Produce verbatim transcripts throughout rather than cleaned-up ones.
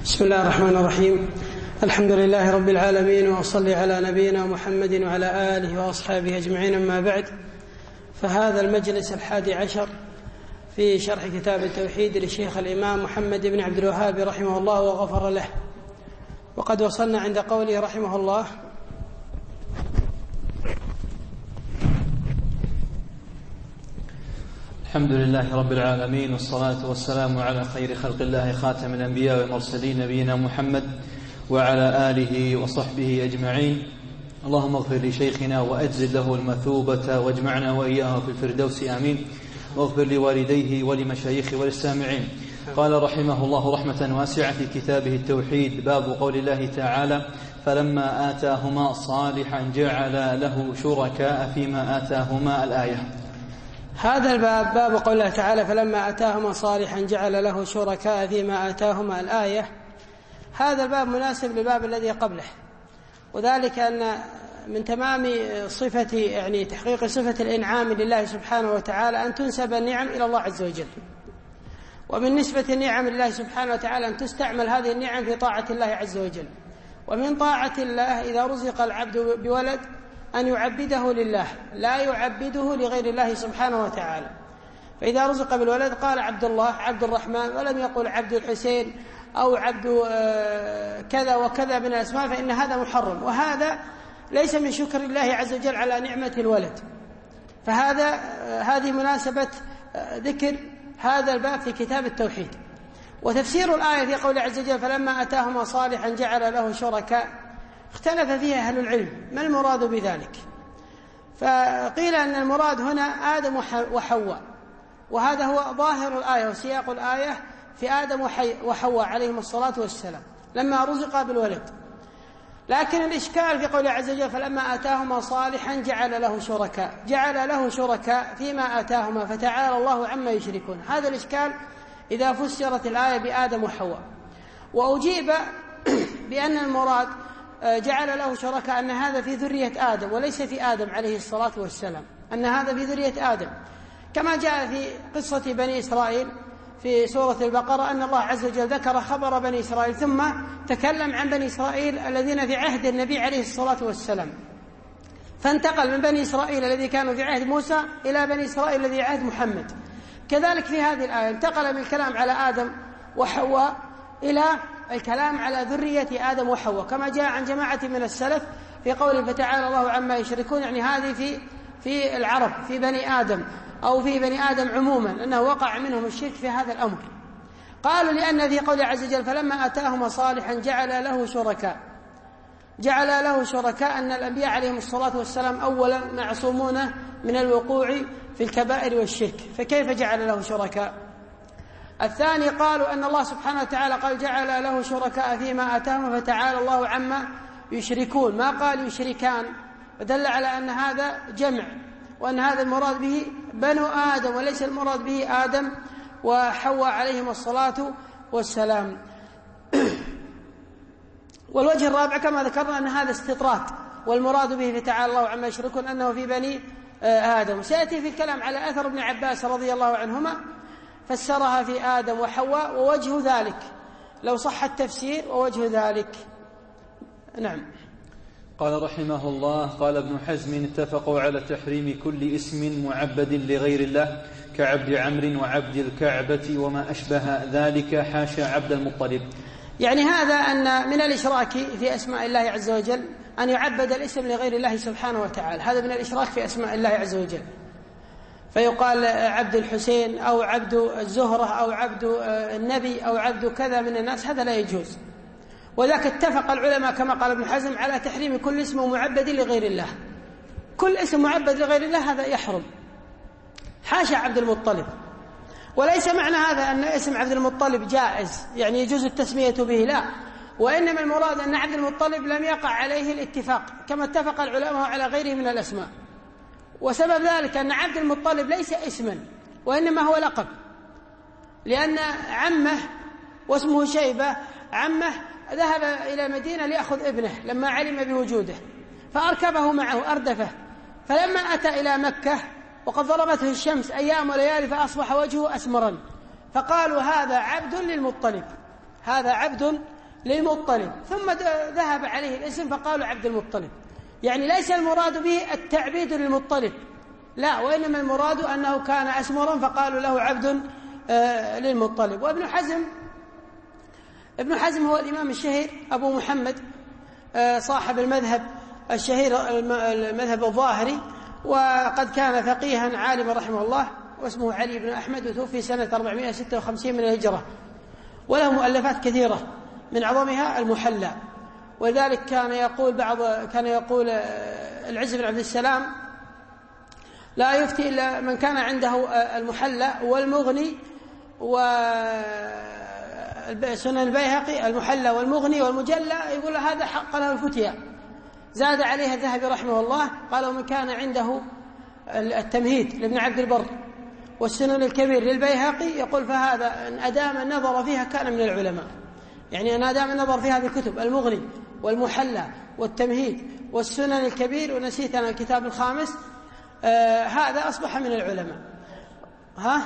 بسم الله الرحمن الرحيم. الحمد لله رب العالمين، وأصلي على نبينا محمد وعلى آله وأصحابه أجمعين، أما بعد، فهذا المجلس الحادي عشر في شرح كتاب التوحيد للشيخ الإمام محمد بن عبد الوهاب رحمه الله وغفر له. وقد وصلنا عند قوله رحمه الله: الحمد لله رب العالمين، والصلاة والسلام على خير خلق الله خاتم الأنبياء والمرسلين نبينا محمد وعلى آله وصحبه أجمعين. اللهم اغفر لشيخنا وأجزل له المثوبة، واجمعنا وإياه في الفردوس آمين. واغفر لوالديه ولمشايخه وللسامعين. قال رحمه الله رحمة واسعة في كتابه التوحيد: باب قول الله تعالى: فلما آتاهما صالحا جعل له شركاء فيما آتاهما. الآية. هذا الباب باب قول الله تعالى: فلما آتاهما صالحا جعل له شركاء فيما آتاهما. الآية. هذا الباب مناسب للباب الذي قبله، وذلك أن من تمام صفة يعني تحقيق صفة الإنعام لله سبحانه وتعالى أن تنسب النعم إلى الله عز وجل، ومن نسبة النعم لله سبحانه وتعالى أن تستعمل هذه النعم في طاعة الله عز وجل. ومن طاعة الله إذا رزق العبد بولد أن يعبده لله، لا يعبده لغير الله سبحانه وتعالى. فإذا رزق بالولد قال عبد الله، عبد الرحمن، ولم يقل عبد الحسين أو عبد كذا وكذا من الأسماء، فإن هذا محرم، وهذا ليس من شكر الله عز وجل على نعمة الولد. فهذا هذه مناسبة ذكر هذا الباب في كتاب التوحيد. وتفسير الآية في قول عز وجل: فلما أتاهما صالحا جعل له شركاء، اختلف فيها أهل العلم ما المراد بذلك. فقيل أن المراد هنا آدم وحواء، وهذا هو ظاهر الآية وسياق الآية في آدم وحواء عليهم الصلاة والسلام لما رزقا بالولد. لكن الإشكال في قوله عز وجل: فلما آتاهما صالحا جعل له شركاء، جعل له شركاء فيما آتاهما، فتعالى الله عما يشركون. هذا الإشكال إذا فسرت الآية بآدم وحواء. وأجيب بأن المراد جعل له شركاء أن هذا في ذرية آدم وليس في آدم عليه الصلاة والسلام، أن هذا في ذرية آدم، كما جاء في قصة بني إسرائيل في سورة البقرة أن الله عز وجل ذكر خبر بني إسرائيل ثم تكلم عن بني إسرائيل الذين في عهد النبي عليه الصلاة والسلام، فانتقل من بني إسرائيل الذي كانوا في عهد موسى إلى بني إسرائيل الذي عهد محمد. كذلك في هذه الآية انتقل من الكلام على آدم وحواء إلى الكلام على ذرية آدم وحواء، كما جاء عن جماعة من السلف في قوله: فتعالى الله عما يشركون، يعني هذه في في العرب، في بني آدم أو في بني آدم عموما، أنه وقع منهم الشرك في هذا الأمر. قالوا لأن في قوله عز وجل: فلما أتاهما صالحا جعل له شركاء، جعل له شركاء، أن الأنبياء عليهم الصلاة والسلام أولا معصومون من الوقوع في الكبائر والشرك، فكيف جعل له شركاء؟ الثاني قالوا أن الله سبحانه وتعالى قال: جعل له شركاء فيما آتاهم، فتعالى الله عما يشركون، ما قال يشركان، ودل على أن هذا جمع، وأن هذا المراد به بنو آدم وليس المراد به آدم وحواء عليهم الصلاة والسلام. والوجه الرابع كما ذكرنا أن هذا استطراد، والمراد به فتعالى الله عما يشركون أنه في بني آدم. سيأتي في الكلام على أثر ابن عباس رضي الله عنهما فسرها في آدم وحواء، ووجه ذلك لو صح التفسير ووجه ذلك. نعم. قال رحمه الله: قال ابن حزم: اتفقوا على تحريم كل اسم معبد لغير الله كعبد عمرو وعبد الكعبة وما أشبه ذلك، حاشا عبد المطلب. يعني هذا أن من الإشراك في أسماء الله عز وجل أن يعبد الاسم لغير الله سبحانه وتعالى، هذا من الإشراك في أسماء الله عز وجل، فيقال عبد الحسين أو عبد الزهرة أو عبد النبي أو عبد كذا من الناس، هذا لا يجوز. وذاك اتفق العلماء كما قال ابن حزم على تحريم كل اسم معبد لغير الله، كل اسم معبد لغير الله هذا يحرم، حاشا عبد المطلب. وليس معنى هذا أن اسم عبد المطلب جائز يعني يجوز التسمية به، لا، وإنما المراد أن عبد المطلب لم يقع عليه الاتفاق كما اتفق العلماء على غيره من الأسماء. وسبب ذلك أن عبد المطلب ليس اسما وإنما هو لقب، لأن عمه واسمه شيبة، عمه ذهب إلى مدينة ليأخذ ابنه لما علم بوجوده فأركبه معه أردفه، فلما أتى إلى مكة وقد ضربته الشمس أيام وليالي فأصبح وجهه أسمرا، فقالوا هذا عبد للمطلب، هذا عبد للمطلب، ثم ذهب عليه الاسم فقالوا عبد المطلب. يعني ليس المراد به التعبيد للمطلب، لا، وإنما المراد أنه كان أسمرا فقالوا له عبد للمطلب. وابن حزم ابن حزم هو الإمام الشهير أبو محمد صاحب المذهب الشهير المذهب الظاهري، وقد كان فقيها عالما رحمه الله، واسمه علي بن أحمد، وتوفي سنة أربعمائة وستة وخمسين من الهجرة، وله مؤلفات كثيرة من أعظمها المحلى. ولذلك كان يقول بعض كان يقول العز بن عبد السلام: لا يفتي إلا من كان عنده المحلى والمغني وسنن البيهقي، المحلى والمغني والمجلى، يقول هذا حق له الفتيا. زاد عليها الذهبي رحمه الله قال: ومن كان عنده التمهيد لابن عبد البر والسنن الكبير للبيهقي، يقول فهذا إن أدام النظر فيها كان من العلماء. يعني أن أدام النظر في هذه الكتب، المغني والمحلى والتمهيد والسنن الكبير، ونسيت أنا الكتاب الخامس، آه هذا أصبح من العلماء. ها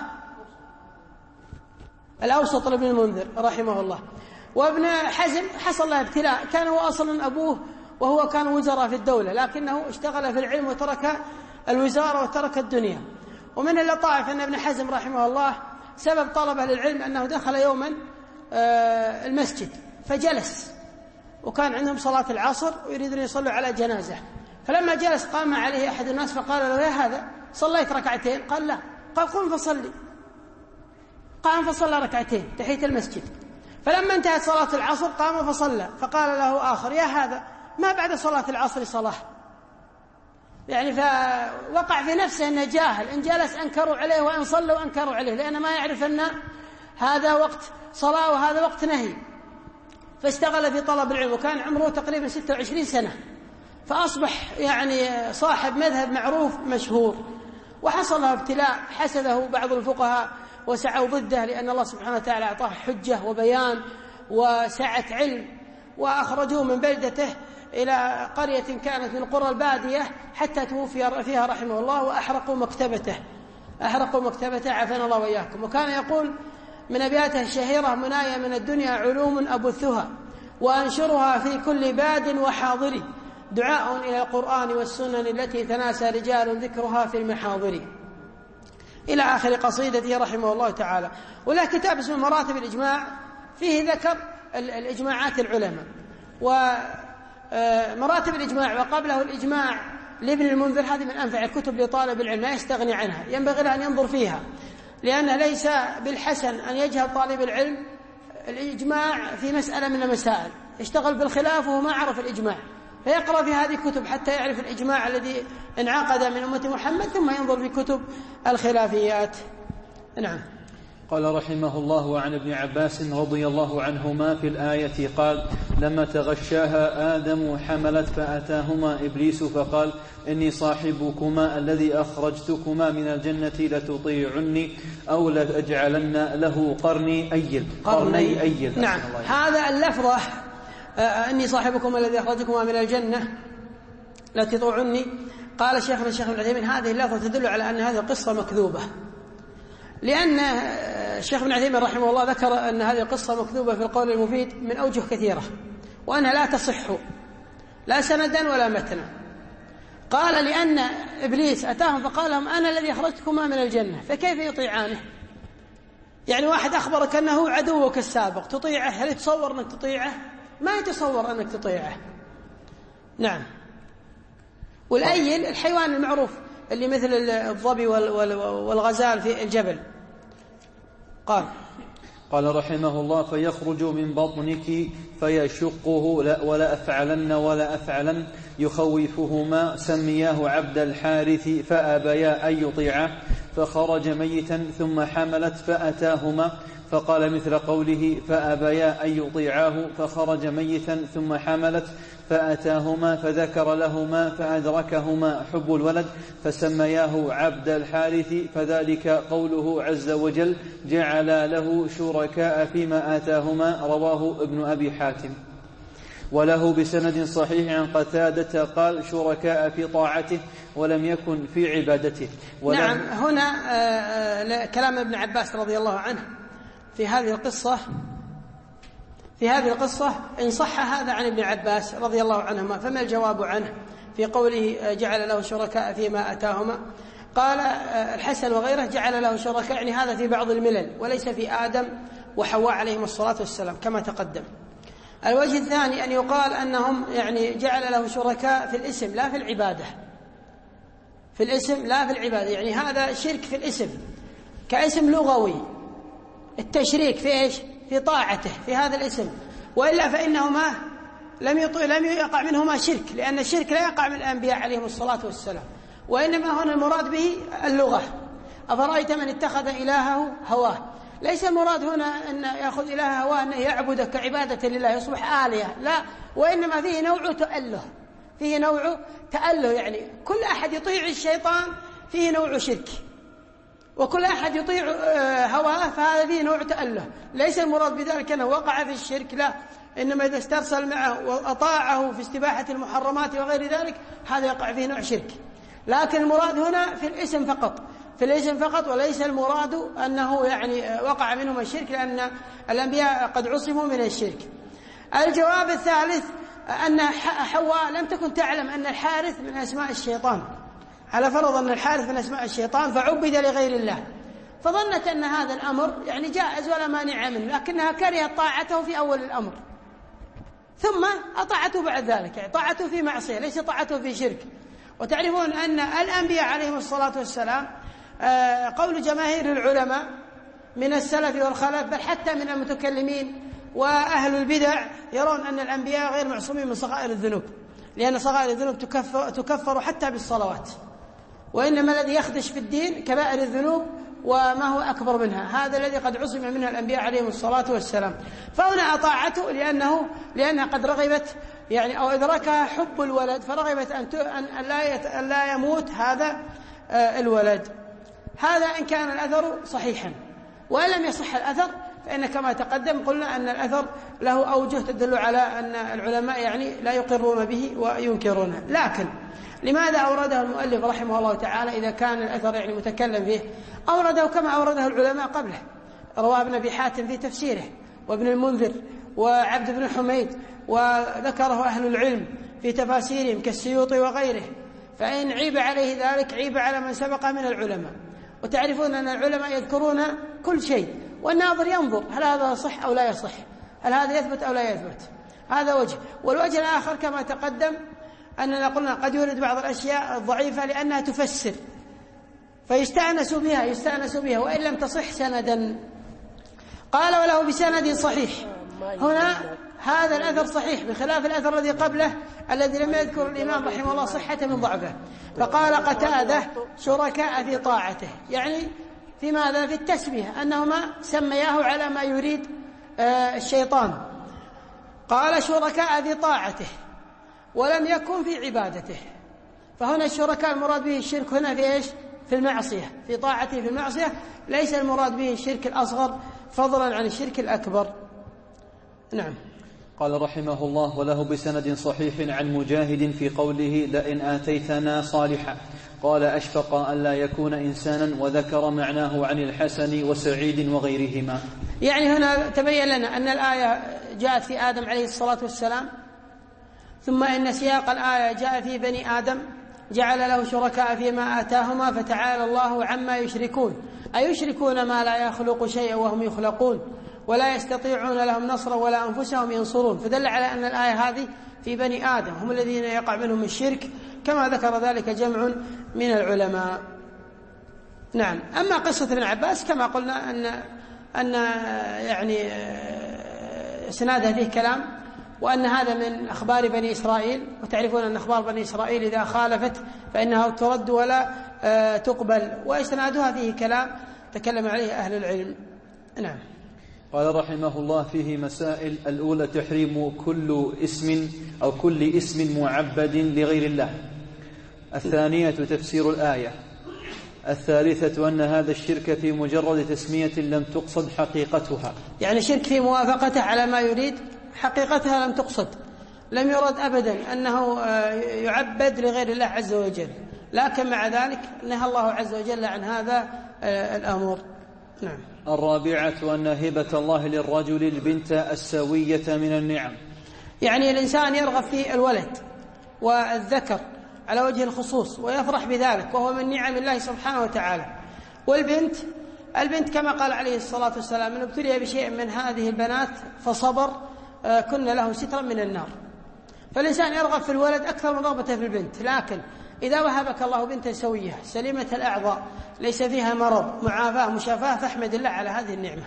الأوسط لابن المنذر رحمه الله. وابن حزم حصل له ابتلاء، كان هو أصلا أبوه وهو كان وزراء في الدولة، لكنه اشتغل في العلم وترك الوزارة وترك الدنيا. ومن اللطائف أن ابن حزم رحمه الله سبب طلبه للعلم أنه دخل يوما آه المسجد فجلس، وكان عندهم صلاة العصر ويريدون يصلوا على جنازة، فلما جلس قام عليه أحد الناس فقال له: يا هذا صليت ركعتين؟ قال: لا. قال: قم فصلي. قام فصلى ركعتين تحية المسجد. فلما انتهت صلاة العصر قام فصلى، فقال له آخر: يا هذا ما بعد صلاة العصر صلاة؟ يعني فوقع في نفسه أنه جاهل، إن جلس أنكروا عليه وإن صلوا أنكروا عليه، لأنه ما يعرف أن هذا وقت صلاة وهذا وقت نهي. فاشتغل في طلب العلم، وكان عمره تقريبا ستة وعشرين سنة، فأصبح يعني صاحب مذهب معروف مشهور. وحصل له ابتلاء، حسده بعض الفقهاء وسعوا ضده، لأن الله سبحانه وتعالى أعطاه حجة وبيان وسعة علم، وأخرجوه من بلدته إلى قرية كانت من قرى البادية حتى توفي فيها رحمه الله، وأحرقوا مكتبته أحرقوا مكتبته عافانا الله وإياكم. وكان يقول من أبياته الشهيرة: منايا من الدنيا علوم أبثها وأنشرها في كل باد وحاضر، دعاء إلى القرآن والسنن التي تناسى رجال ذكرها في المحاضر، إلى آخر قصيدته رحمه الله تعالى. وله كتاب اسمه مراتب الإجماع، فيه ذكر الإجماعات العلماء ومراتب الإجماع، وقبله الإجماع لابن المنذر. هذه من أنفع الكتب لطالب العلم، لا يستغني عنها، ينبغي له أن ينظر فيها، لأنه ليس بالحسن أن يجهل طالب العلم الإجماع في مسألة من المسائل، يشتغل بالخلاف وهو ما عرف الإجماع، فيقرأ في هذه الكتب حتى يعرف الإجماع الذي انعقد من أمة محمد، ثم ينظر في كتب الخلافيات. نعم. قال رحمه الله: عن ابن عباس رضي الله عنهما في الآية قال: لما تغشاها آدم حملت فأتاهما إبليس فقال: إني صاحبكما الذي أخرجتكما من الجنة لتطيعني أو لأجعلن له قرني أيل قرني أيل. نعم. هذا اللفظة إني صاحبكما الذي أخرجتكما من الجنة لتطيعني، قال شيخنا الشيخ ابن عثيمين: هذه اللفظة تدل على أن هذه القصة مكذوبة، لأن الشيخ ابن عثيمين رحمه الله ذكر أن هذه القصة مكذوبة في القول المفيد من أوجه كثيرة، وأنها لا تصح لا سندا ولا متنا. قال: لأن إبليس أتاهم فقال لهم: أنا الذي أخرجتكما من الجنة، فكيف يطيعانه؟ يعني واحد أخبرك أنه عدوك السابق، تطيعه؟ هل يتصور أنك تطيعه؟ ما يتصور أنك تطيعه. نعم. والأيل الحيوان المعروف اللي مثل الظبي والغزال في الجبل. قال قال رحمه الله: فيخرج من بطنك فيشقه لا ولا أفعلن ولا أفعلن يخوفهما، سمياه عبد الحارث فأبيا أن يطيعه، فخرج ميتا ثم حملت فأتاهما، فقال مثل قوله فأبيا أن يطيعاه، فخرج ميتا ثم حملت فأتاهما، فذكر لهما فأدركهما حب الولد فسمياه عبد الحارث، فذلك قوله عز وجل: جعل له شركاء فيما آتاهما، رواه ابن أبي حاتم. وله بسند صحيح عن قتادة قال: شركاء في طاعته ولم يكن في عبادته. نعم. هنا كلام ابن عباس رضي الله عنه في هذه القصة في هذه القصة إن صح هذا عن ابن عباس رضي الله عنهما فما الجواب عنه في قوله جعل له شركاء فيما أتاهما؟ قال الحسن وغيره جعل له شركاء، يعني هذا في بعض الملل وليس في آدم وحواء عليهم الصلاة والسلام كما تقدم. الوجه الثاني أن يقال أنهم يعني جعل له شركاء في الاسم لا في العبادة، في الاسم لا في العبادة، يعني هذا شرك في الاسم كاسم لغوي، التشريك في إيش؟ في طاعته في هذا الاسم، وإلا فإنهما لم لم يقع منهما شرك، لأن الشرك لا يقع من الأنبياء عليهم الصلاة والسلام، وإنما هنا المراد به اللغة. أفرأيت من اتخذ إلهه هواه، ليس المراد هنا أن يأخذ إله هواه أن يعبد كعبادة لله يصبح آلهة، لا، وإنما فيه نوع تأله، فيه نوع تأله، يعني كل أحد يطيع الشيطان فيه نوع شرك، وكل أحد يطيع هواه فهذا فيه نوع تأله. ليس المراد بذلك أنه وقع في الشرك، لا، إنما إذا استرسل معه وأطاعه في استباحة المحرمات وغير ذلك هذا يقع فيه نوع شرك. لكن المراد هنا في الاسم فقط، في الاسم فقط، وليس المراد أنه يعني وقع منهم الشرك، لأن الأنبياء قد عصموا من الشرك. الجواب الثالث أن حواء لم تكن تعلم أن الحارث من أسماء الشيطان، على فرض أن الحارث من أسماء الشيطان فعبد لغير الله، فظنت أن هذا الأمر يعني جائز ولا مانع منه، لكنها كرهت طاعته في أول الأمر ثم أطاعته بعد ذلك، يعني طاعته في معصية ليس طاعته في شرك. وتعرفون أن الأنبياء عليهم الصلاة والسلام قول جماهير العلماء من السلف والخلف بل حتى من المتكلمين وأهل البدع يرون أن الأنبياء غير معصومين من صغائر الذنوب، لأن صغائر الذنوب تكفر, تكفر حتى بالصلوات، وإنما الذي يخدش في الدين كبائر الذنوب وما هو أكبر منها، هذا الذي قد عصم منها الأنبياء عليهم الصلاة والسلام. فهنا أطاعته لأنه لأنها قد رغبت يعني أو إدركها حب الولد، فرغبت أن أن لا يموت هذا الولد. هذا إن كان الأثر صحيحا، وإن لم يصح الأثر فإن كما تقدم قلنا أن الأثر له أوجه تدل على أن العلماء يعني لا يقرون به وينكرونه. لكن لماذا أورده المؤلف رحمه الله تعالى إذا كان الأثر يعني متكلم فيه؟ أورده كما أورده العلماء قبله، رواه ابن أبي حاتم في تفسيره، وابن المنذر، وعبد بن حميد، وذكره أهل العلم في تفاسيرهم كالسيوطي وغيره. فإن عيب عليه ذلك عيب على من سبق من العلماء. وتعرفون أن العلماء يذكرون كل شيء، والناظر ينظر هل هذا صح أو لا يصح، هل هذا يثبت أو لا يثبت. هذا وجه. والوجه الآخر كما تقدم أننا قلنا قد يورد بعض الأشياء الضعيفة لأنها تفسر فيستأنس بها يستأنس بها وإن لم تصح سندا. قال وله بسند صحيح، هنا هذا الأثر صحيح بخلاف الأثر الذي قبله الذي لم يذكر الإمام رحمه الله صحة من ضعفه. فقال قتادة شركاء في طاعته، يعني في ماذا؟ في التسمية، أنهما سمياه على ما يريد الشيطان. قال شركاء في طاعته ولم يكن في عبادته، فهنا الشركاء المراد به الشرك هنا في إيش؟ في المعصية، في طاعته في المعصية، ليس المراد به الشرك الأصغر فضلا عن الشرك الأكبر. نعم. قال رحمه الله وله بسند صحيح عن مجاهد في قوله لئن آتيتنا صالحا، قال أشفق أن لا يكون إنسانا، وذكر معناه عن الحسن وسعيد وغيرهما. يعني هنا تبين لنا أن الآية جاءت في آدم عليه الصلاة والسلام، ثم إن سياق الآية جاء في بني آدم جعل له شركاء فيما آتاهما فتعالى الله عما يشركون، أيشركون ما لا يخلق شيئا وهم يخلقون ولا يستطيعون لهم نصرا ولا أنفسهم ينصرون. فدل على أن الآية هذه في بني آدم هم الذين يقع منهم الشرك كما ذكر ذلك جمع من العلماء. نعم. أما قصة ابن عباس كما قلنا أن أن يعني إسنادها فيه كلام، وأن هذا من أخبار بني إسرائيل، وتعرفون أن أخبار بني إسرائيل إذا خالفت فإنها ترد ولا تقبل، وإسنادها فيه كلام تكلم عليه أهل العلم. نعم. قال رحمه الله فيه مسائل: الأولى تحريم كل اسم أو كل اسم معبد لغير الله. الثانية تفسير الآية. الثالثة أن هذا الشرك في مجرد تسمية لم تقصد حقيقتها، يعني شرك في موافقته على ما يريد، حقيقتها لم تقصد، لم يرد أبدا أنه يعبد لغير الله عز وجل، لكن مع ذلك نهى الله عز وجل عن هذا الأمر. نعم. الرابعة أن هبة الله للرجل البنت السوية من النعم، يعني الإنسان يرغب في الولد والذكر على وجه الخصوص ويفرح بذلك، وهو من نعم الله سبحانه وتعالى. والبنت البنت كما قال عليه الصلاة والسلام: من ابتلي بشيء من هذه البنات فصبر كن له سترا من النار. فالإنسان يرغب في الولد أكثر من رغبته في البنت، لكن إذا وهبك الله بنتا سوية سليمة الأعضاء ليس فيها مرض، معافاة مشافاة، فاحمد الله على هذه النعمة،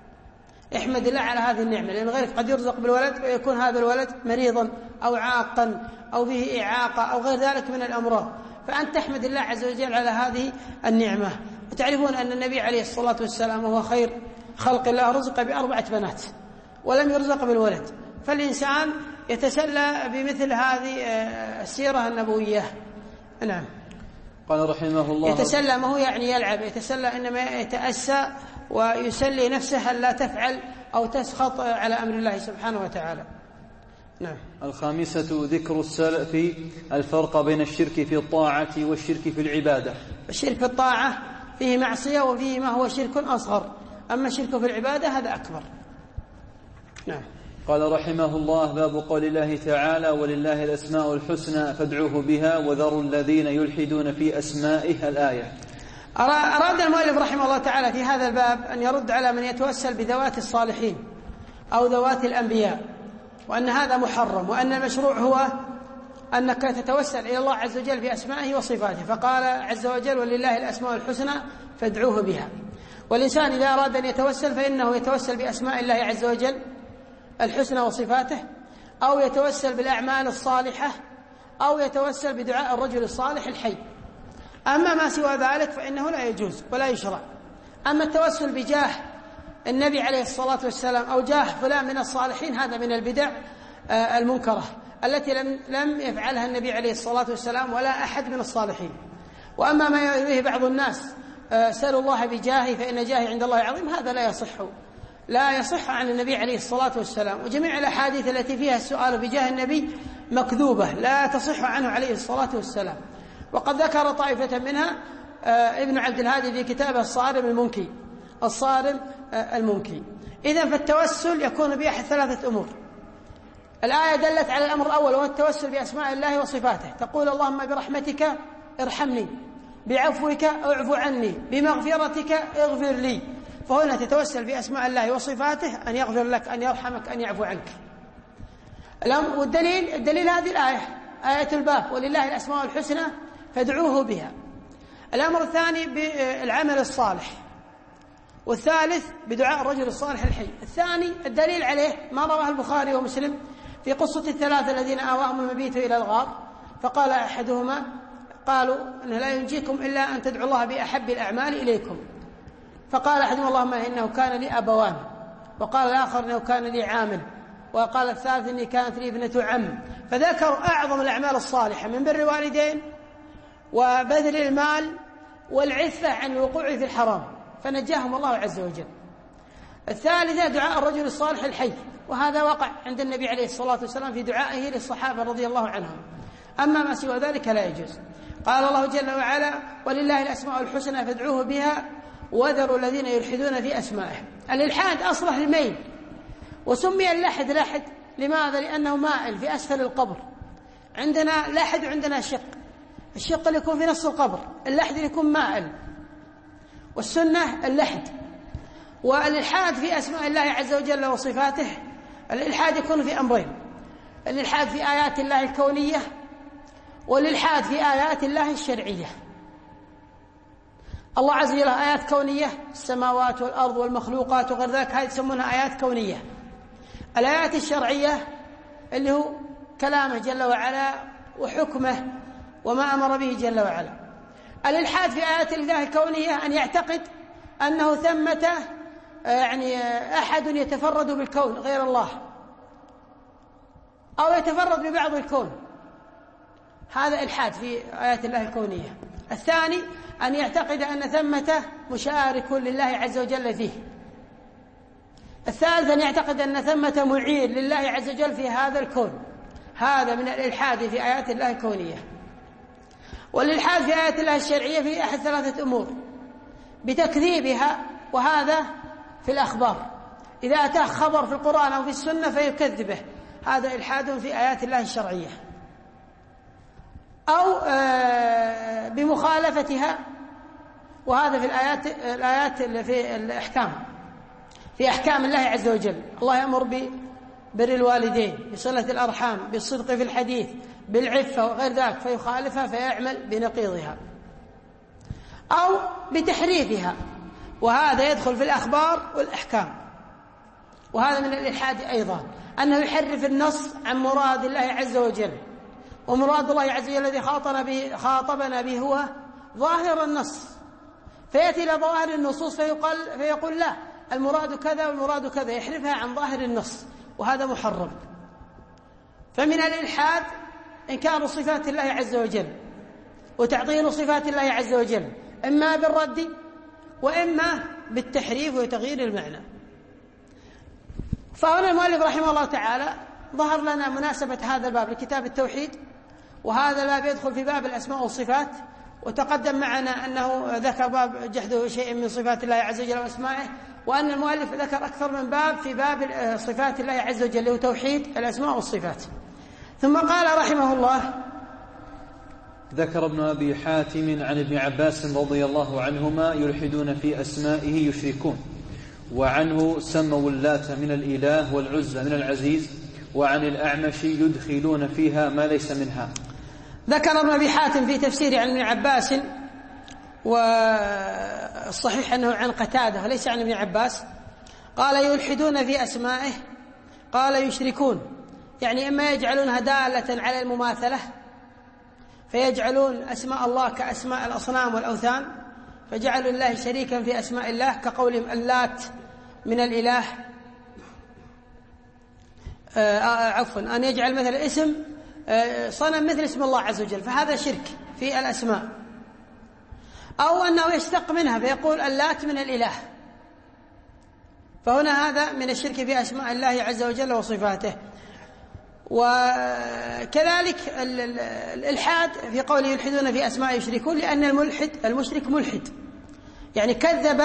احمد الله على هذه النعمة، لأن غيرك قد يرزق بالولد ويكون هذا الولد مريضا أو عاقا أو فيه إعاقة أو غير ذلك من الأمراض، فأنت تحمد الله عز وجل على هذه النعمة. وتعرفون أن النبي عليه الصلاة والسلام وهو خير خلق الله رزق بأربعة بنات ولم يرزق بالولد، فالإنسان يتسلى بمثل هذه السيرة النبوية. نعم. قال رحمه الله: يتسلى ما هو يعني يلعب، يتسلى إنما يتأسى ويسلي نفسه ألا تفعل أو تسخط على أمر الله سبحانه وتعالى. نعم. الخامسة ذكر السلف الفرق بين الشرك في الطاعة والشرك في العبادة. الشرك في الطاعة فيه معصية وفيه ما هو شرك أصغر، أما الشرك في العبادة هذا أكبر. نعم. قال رحمه الله: باب قول الله تعالى: ولله الأسماء الحسنى فادعوه بها وذروا الذين يلحدون في أسمائه، الآية. أراد المؤلف رحمه الله تعالى في هذا الباب أن يرد على من يتوسل بذوات الصالحين أو ذوات الأنبياء، وأن هذا محرم، وأن المشروع هو أنك تتوسل إلى الله عز وجل بأسمائه وصفاته. فقال عز وجل: ولله الأسماء الحسنى فادعوه بها. والإنسان إذا أراد أن يتوسل فإنه يتوسل بأسماء الله عز وجل الحسنى وصفاته، أو يتوسل بالأعمال الصالحة، أو يتوسل بدعاء الرجل الصالح الحي. أما ما سوى ذلك فإنه لا يجوز ولا يشرع. أما التوسل بجاه النبي عليه الصلاة والسلام أو جاه فلان من الصالحين هذا من البدع المنكرة التي لم لم يفعلها النبي عليه الصلاة والسلام ولا أحد من الصالحين. وأما ما يرويه بعض الناس: سألوا الله بجاهي فإن جاهي عند الله عظيم، هذا لا يصح لا يصح عن النبي عليه الصلاة والسلام. وجميع الأحاديث التي فيها السؤال بجاه النبي مكذوبة لا تصح عنه عليه الصلاة والسلام. وقد ذكر طائفة منها ابن عبد الهادي في كتابه الصارم المنكي الصارم المنكي. إذن فالتوسل يكون بأحد ثلاثة أمور. الآية دلت على الأمر الأول وهو التوسل بأسماء الله وصفاته، تقول: اللهم برحمتك ارحمني، بعفوك اعف عني، بمغفرتك اغفر لي. فهنا تتوسل بأسماء الله وصفاته أن يغفر لك، أن يرحمك، أن يعفو عنك. والدليل الدليل هذه الآية، آية الباب: ولله الأسماء الحسنى فادعوه بها. الأمر الثاني بالعمل الصالح، والثالث بدعاء الرجل الصالح الحي. الثاني الدليل عليه ما رواه البخاري ومسلم في قصة الثلاثة الذين آواهم المبيت إلى الغار، فقال أحدهما: قالوا إنه لا ينجيكم إلا أن تدعوا الله بأحب الأعمال إليكم. فقال أحدهم: اللهم إنه كان لي أبوان، وقال الآخر إنه كان لي عامل، وقال الثالث إني كانت لي ابنة عم. فذكروا أعظم الأعمال الصالحة من بر الوالدين وبذل المال والعفة عن الوقوع في الحرام، فنجاهم الله عز وجل. الثالثة دعاء الرجل الصالح الحي، وهذا وقع عند النبي عليه الصلاة والسلام في دعائه للصحابة رضي الله عنهم. أما ما سوى ذلك لا يجوز. قال الله جل وعلا: ولله الأسماء الحسنى فادعوه بها وذروا الذين يلحدون في أسمائه. الإلحاد أصله الميل، وسمي اللحد لحد لماذا؟ لأنه مائل في أسفل القبر. عندنا لحد وعندنا شق، الشق اللي يكون في نص القبر، اللحد اللي يكون مائل، والسنة اللحد. والإلحاد في أسماء الله عز وجل وصفاته، الإلحاد يكون في أمرين: الإلحاد في آيات الله الكونية، والإلحاد في آيات الله الشرعية. الله عز وجل آيات كونية، السماوات والأرض والمخلوقات وغير ذلك، هذه يسمونها آيات كونية. الآيات الشرعية اللي هو كلامه جل وعلا وحكمه وما أمر به جل وعلا. الإلحاد في آيات الله الكونية أن يعتقد أنه ثمة يعني أحد يتفرد بالكون غير الله، أو يتفرد ببعض الكون، هذا إلحاد في آيات الله الكونية. الثاني أن يعتقد أن ثمة مشارك لله عز وجل فيه. الثالث أن يعتقد أن ثمة معين لله عز وجل في هذا الكون. هذا من الإلحاد في آيات الله الكونية. والإلحاد في آيات الله الشرعية في أحد ثلاثة أمور: بتكذيبها وهذا في الأخبار. إذا أتاه خبر في القرآن أو في السنة فيكذبه، هذا إلحاد في آيات الله الشرعية، أو بمخالفتها، وهذا في الآيات الآيات في الأحكام، في أحكام الله عز وجل. الله يأمر ببر الوالدين، بصلة الأرحام، بالصدق في الحديث، بالعفة وغير ذلك، فيخالفها فيعمل بنقيضها، أو بتحريفها، وهذا يدخل في الأخبار والأحكام. وهذا من الإلحاد أيضا، أنه يحرف النص عن مراد الله عز وجل، ومراد الله عز وجل الذي خاطبنا به, خاطبنا به هو ظاهر النص، فيأتي إلى ظواهر النصوص فيقال فيقول لا، المراد كذا والمراد كذا، يحرفها عن ظاهر النص، وهذا محرم. فمن الإلحاد إنكار صفات الله عز وجل وتعطيل صفات الله عز وجل، إما بالرد وإما بالتحريف وتغيير المعنى. فهنا المؤلف رحمه الله تعالى ظهر لنا مناسبة هذا الباب لكتاب التوحيد، وهذا الباب يدخل في باب الأسماء والصفات. وتقدم معنا أنه ذكر باب جحده شيء من صفات الله عز وجل وأسمائه، وأن المؤلف ذكر أكثر من باب في باب صفات الله عز وجل وتوحيد الأسماء والصفات. ثم قال رحمه الله: ذكر ابن أبي حاتم عن ابن عباس رضي الله عنهما: يلحدون في أسمائه يشركون. وعنه: سموا اللات من الإله والعزى من العزيز. وعن الأعمش: يدخلون فيها ما ليس منها. ذكر ابن أبي حاتم في تفسيره عن ابن عباس، والصحيح أنه عن قتادة وليس عن ابن عباس، قال: يلحدون في أسمائه، قال: يشركون، يعني إما يجعلونها دالة على المماثلة، فيجعلون أسماء الله كأسماء الأصنام والأوثان، فجعلوا الله شريكا في أسماء الله، كقولهم اللات من الإله، آه عفوا أن يجعل مثل اسم آه صنم مثل اسم الله عز وجل، فهذا شرك في الأسماء. أو أنه يشتق منها فيقول اللات من الإله، فهنا هذا من الشرك في أسماء الله عز وجل وصفاته. وكذلك الإلحاد في قوله يلحدون في أسماء يشركون، لأن الملحد المشرك ملحد، يعني كذب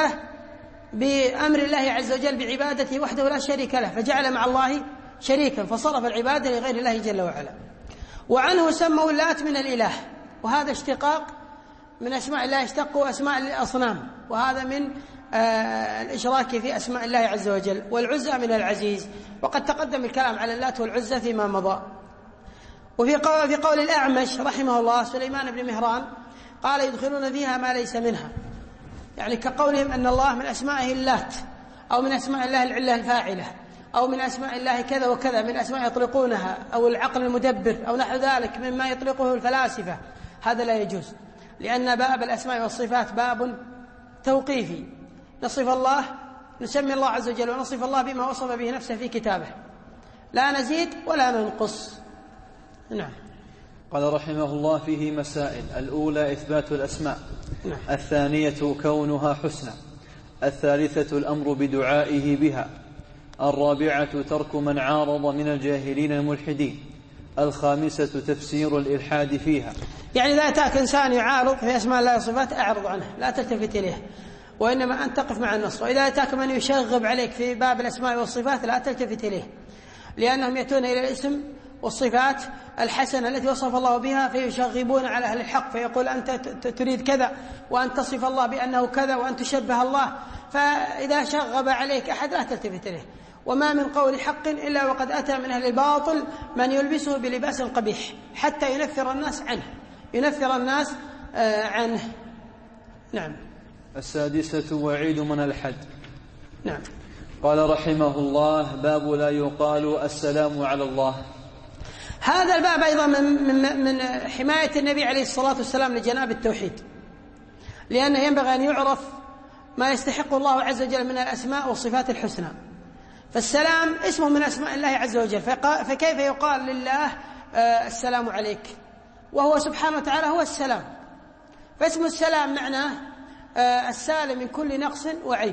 بأمر الله عز وجل بعبادته وحده لا شريك له، فجعل مع الله شريكا، فصرف العبادة لغير الله جل وعلا. وعنه: سموا اللات من الإله، وهذا اشتقاق من أسماء الله، اشتقوا أسماء الأصنام، وهذا من آه الإشراك في أسماء الله عز وجل. والعزى من العزيز، وقد تقدم الكلام على اللات والعزى فيما مضى. وفي قول, في قول الأعمش رحمه الله سليمان بن مهران قال: يدخلون فيها ما ليس منها، يعني كقولهم أن الله من أسمائه اللات، أو من أسماء الله العلة الفاعلة، أو من أسماء الله كذا وكذا، من أسماء يطلقونها، أو العقل المدبر، أو نحو ذلك مما يطلقه الفلاسفة. هذا لا يجوز، لأن باب الأسماء والصفات باب توقيفي، نصف الله نسمي الله عز وجل ونصف الله بما وصف به نفسه في كتابه، لا نزيد ولا ننقص. نعم. قال رحمه الله: فيه مسائل: الأولى إثبات الأسماء، نعم. الثانية كونها حسنى، الثالثة الأمر بدعائه بها، الرابعة ترك من عارض من الجاهلين الملحدين، الخامسة تفسير الإلحاد فيها. يعني إذا أتاك إنسان يعارض في أسماء الله وصفات أعرض عنه، لا تلتفت إليه، وإنما أن تقف مع النص. وإذا أتاك من يشغب عليك في باب الأسماء والصفات لا تلتفت إليه، لأنهم يأتون إلى الاسم والصفات الحسنة التي وصف الله بها فيشغبون على أهل الحق، فيقول أنت تريد كذا، وأن تصف الله بأنه كذا، وأن تشبه الله. فإذا شغب عليك أحد لا تلتفت إليه. وما من قول حق إلا وقد أتى من أهل الباطل من يلبسه بلباس قبيح حتى ينفر الناس عنه ينفر الناس عنه. نعم. السادسة وعيد من الحد. نعم. قال رحمه الله: باب لا يقال السلام على الله. هذا الباب أيضا من, من, من حماية النبي عليه الصلاة والسلام لجناب التوحيد، لأنه ينبغي أن يعرف ما يستحق الله عز وجل من الأسماء والصفات الحسنى. فالسلام اسمه من أسماء الله عز وجل، فكيف يقال لله السلام عليك وهو سبحانه وتعالى هو السلام؟ فاسم السلام معناه السالم من كل نقص وعيب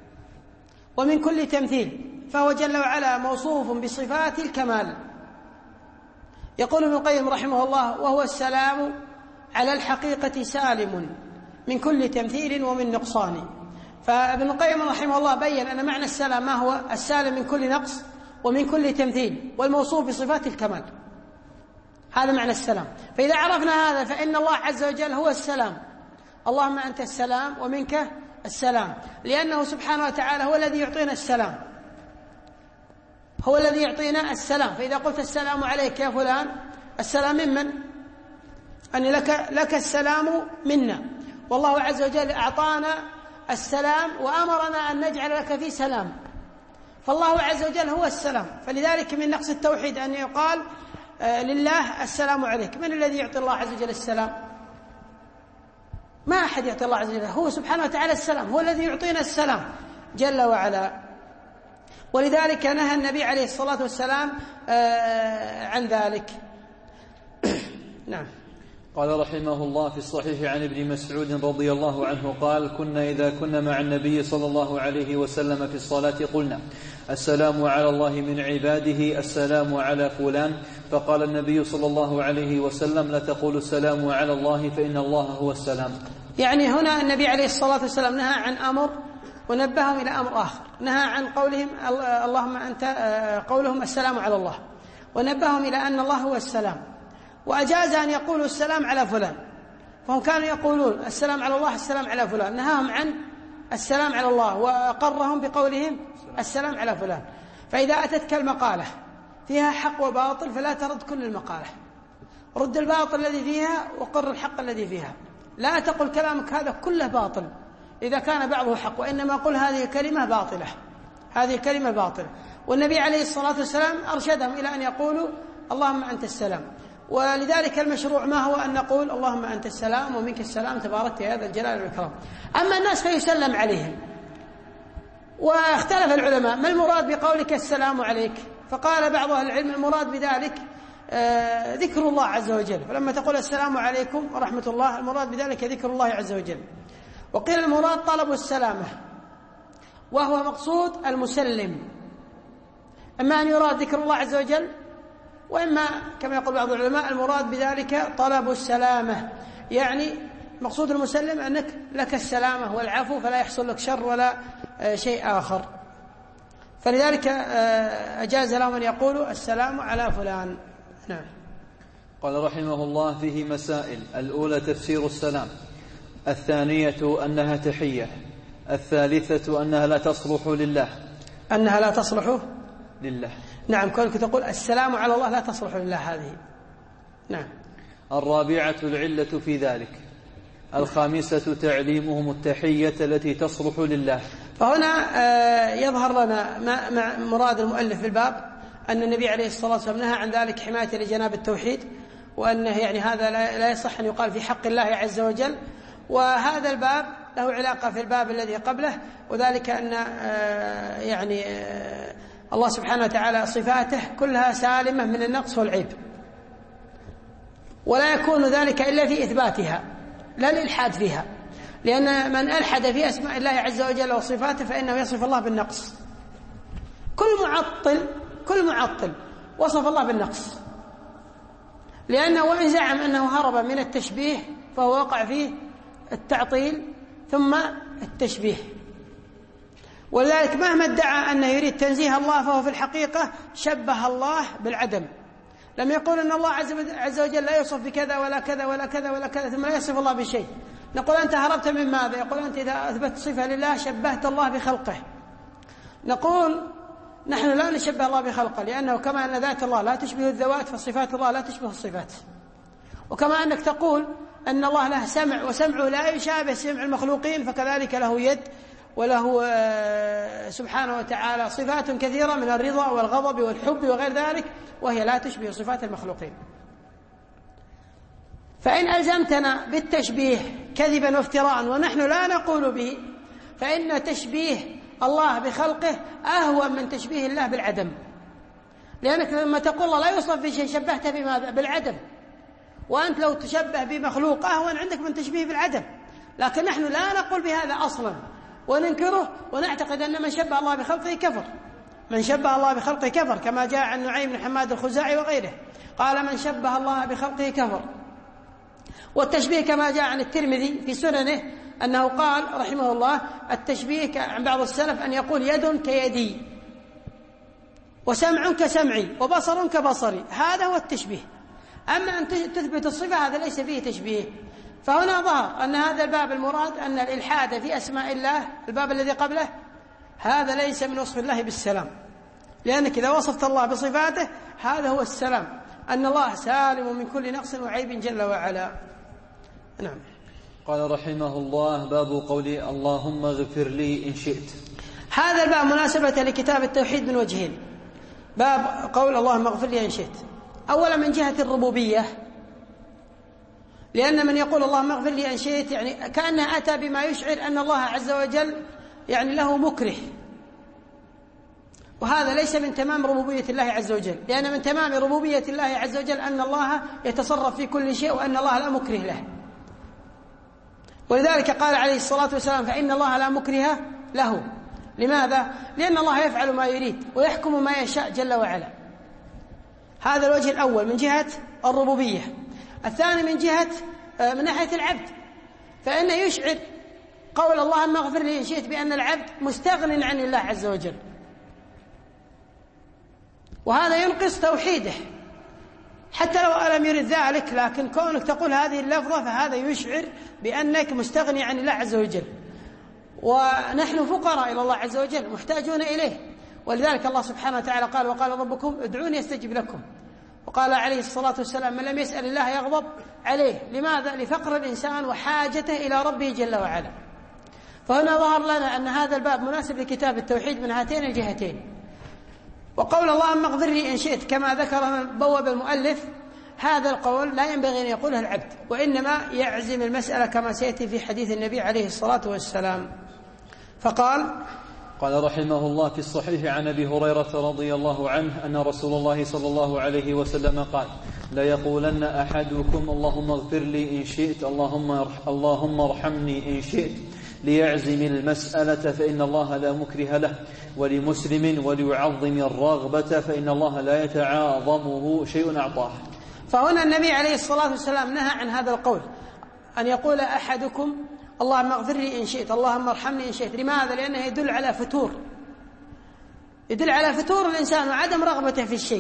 ومن كل تمثيل، فهو جل وعلا موصوف بصفات الكمال. يقول ابن القيم رحمه الله: وهو السلام على الحقيقة سالم من كل تمثيل ومن نقصان، فابن القيم رحمه الله بين أن معنى السلام ما هو؟ السالم من كل نقص ومن كل تمثيل والموصوف بصفات الكمال، هذا معنى السلام. فإذا عرفنا هذا فإن الله عز وجل هو السلام، اللهم أنت السلام ومنك السلام، لأنه سبحانه وتعالى هو الذي يعطينا السلام، هو الذي يعطينا السلام. فإذا قلت السلام عليك يا فلان، السلام ممن؟ أن لك, لك السلام منا، والله عز وجل أعطانا السلام وأمرنا أن نجعل لك فيه سلام، فالله عز وجل هو السلام. فلذلك من نقص التوحيد أن يقال لله السلام عليك. من الذي يعطي الله عز وجل السلام؟ ما أحد يعطي الله عز وجل، هو سبحانه وتعالى السلام، هو الذي يعطينا السلام جل وعلا. ولذلك نهى النبي عليه الصلاة والسلام عن ذلك. نعم. قال رحمه الله في الصحيح عن ابن مسعود رضي الله عنه قال: كنا إذا كنا مع النبي صلى الله عليه وسلم في الصلاة قلنا: السلام على الله من عباده، السلام على فلان. فقال النبي صلى الله عليه وسلم: لا تقولوا السلام على الله فإن الله هو السلام. يعني هنا النبي عليه الصلاة والسلام نهى عن أمر ونبههم إلى أمر آخر، نهى عن قولهم اللهم أنت، قولهم السلام على الله، ونبههم إلى أن الله هو السلام، وأجاز أن يقولوا السلام على فلان، فهم كانوا يقولون السلام على الله السلام على فلان، نهاهم عن السلام على الله وأقرهم بقولهم السلام على فلان. فإذا أتتك المقالة فيها حق وباطل فلا ترد كل المقالة، رد الباطل الذي فيها وقر الحق الذي فيها، لا تقل كلامك هذا كله باطل إذا كان بعضه حق، وإنما قل هذه كلمة باطلة، هذه كلمة باطلة. والنبي عليه الصلاة والسلام أرشدهم إلى أن يقولوا اللهم أنت السلام. ولذلك المشروع ما هو أن نقول اللهم أنت السلام ومنك السلام تباركت يا ذا الجلال والإكرام. أما الناس فيسلم عليهم. واختلف العلماء ما المراد بقولك السلام عليك، فقال بعض أهل العلم المراد بذلك آه ذكر الله عز وجل، فلما تقول السلام عليكم ورحمة الله المراد بذلك ذكر الله عز وجل. وقيل المراد طلب السلامة وهو مقصود المسلم، أما أن يراد ذكر الله عز وجل، وإما كما يقول بعض العلماء المراد بذلك طلب السلامة، يعني مقصود المسلم أنك لك السلامة والعفو فلا يحصل لك شر ولا شيء آخر. فلذلك أجاز لهم أن يقولوا السلام على فلان. نعم. قال رحمه الله: فيه مسائل. الأولى تفسير السلام، الثانية أنها تحية، الثالثة أنها لا تصلح لله، أنها لا تصلح لله. نعم، كونك تقول السلام على الله لا تصلح لله هذه. نعم. الرابعة العلة في ذلك. الخامسة تعليمهم التحية التي تصلح لله. فهنا يظهر لنا ما مراد المؤلف بالباب، أن النبي عليه الصلاة والسلام نهى عن ذلك حماية لجناب التوحيد، وأنه يعني هذا لا يصح أن يقال في حق الله عز وجل. وهذا الباب له علاقة في الباب الذي قبله، وذلك أن يعني الله سبحانه وتعالى صفاته كلها سالمة من النقص والعيب، ولا يكون ذلك إلا في إثباتها لا الإلحاد فيها، لأن من ألحد في أسماء الله عز وجل وصفاته فإنه يصف الله بالنقص. كل معطل كل معطل وصف الله بالنقص، لأنه وإن زعم أنه هرب من التشبيه فهو وقع فيه التعطيل ثم التشبيه. ولذلك مهما ادعى أنه يريد تنزيه الله فهو في الحقيقة شبه الله بالعدم. لم يقول أن الله عز وجل لا يوصف بكذا ولا كذا ولا كذا ولا كذا ثم لا يصف الله بشيء. نقول أنت هربت من ماذا؟ يقول أنت إذا أثبت صفة لله شبهت الله بخلقه. نقول نحن لا نشبه الله بخلقه، لأنه كما أن ذات الله لا تشبه الذوات فصفات الله لا تشبه الصفات. وكما أنك تقول أن الله له سمع وسمعه لا يشابه سمع المخلوقين، فكذلك له يد وله سبحانه وتعالى صفات كثيرة من الرضا والغضب والحب وغير ذلك، وهي لا تشبه صفات المخلوقين. فإن ألزمتنا بالتشبيه كذبا وافتراء ونحن لا نقول به، فإن تشبيه الله بخلقه أهون من تشبيه الله بالعدم، لأنك لما تقول الله لا يوصف بشيء شبهته بماذا؟ بالعدم، وأنت لو تشبه بمخلوق أهون عندك من تشبيه بالعدم. لكن نحن لا نقول بهذا أصلا وننكره، ونعتقد أن من شبه الله بخلقه كفر، من شبه الله بخلقه كفر، كما جاء عن نعيم بن حماد الخزاعي وغيره قال من شبه الله بخلقه كفر. والتشبيه كما جاء عن الترمذي في سننه أنه قال رحمه الله التشبيه عن بعض السلف أن يقول يد كيدي وسمع كسمعي وبصر كبصري، هذا هو التشبيه. أما أن تثبت الصفة هذا ليس فيه تشبيه. فهنا ظهر أن هذا الباب المراد أن الإلحاد في أسماء الله، الباب الذي قبله، هذا ليس من وصف الله بالسلام، لأنك إذا وصفت الله بصفاته هذا هو السلام، أن الله سالم من كل نقص وعيب جل وعلا. نعم. قال رحمه الله: باب قولي اللهم اغفر لي إن شئت. هذا الباب مناسبة لكتاب التوحيد من وجهين. باب قول اللهم اغفر لي إن شئت، أولا من جهة الربوبية، لأن من يقول اللهم اغفر لي إن شئت يعني كأنه أتى بما يشعر أن الله عز وجل يعني له مكره، وهذا ليس من تمام ربوبية الله عز وجل، لأن من تمام ربوبية الله عز وجل أن الله يتصرف في كل شيء وأن الله لا مكره له. ولذلك قال عليه الصلاة والسلام: فإن الله لا مكره له. لماذا؟ لأن الله يفعل ما يريد ويحكم ما يشاء جل وعلا. هذا الوجه الأول من جهة الربوبية. الثاني من جهة من ناحية العبد، فإنه يشعر قول اللهم اغفر لي إن شئت بأن العبد مستغن عن الله عز وجل، وهذا ينقص توحيده حتى لو ألم يرد ذلك، لكن كونك تقول هذه اللفظة فهذا يشعر بأنك مستغني عن الله عز وجل، ونحن فقراء إلى الله عز وجل محتاجون إليه. ولذلك الله سبحانه وتعالى قال: وقال ربكم ادعوني استجب لكم. وقال عليه الصلاة والسلام: من لم يسأل الله يغضب عليه. لماذا؟ لفقر الإنسان وحاجته إلى ربه جل وعلا. فهنا ظهر لنا أن هذا الباب مناسب لكتاب التوحيد من هاتين الجهتين. وقول اللهم اغفر لي إن شئت كما ذكر بواب المؤلف، هذا القول لا ينبغي أن يقوله العبد، وإنما يعزم المسألة كما سيأتي في حديث النبي عليه الصلاة والسلام. فقال: قال رحمه الله في الصحيح عن أبي هريرة رضي الله عنه أن رسول الله صلى الله عليه وسلم قال: لا يقولن أحدكم اللهم اغفر لي إن شئت اللهم اللهم ارحمني إن شئت، ليعزم المسألة فإن الله لا مكره له. ولمسلم: وليعظم الرغبة فإن الله لا يتعاظمه شيء أعطاه. فهنا النبي عليه الصلاة والسلام نهى عن هذا القول، أن يقول أحدكم اللهم اغفر لي إن شئت اللهم ارحمني إن شئت. لماذا؟ لأنه يدل على فتور، يدل على فتور الإنسان وعدم رغبته في الشيء.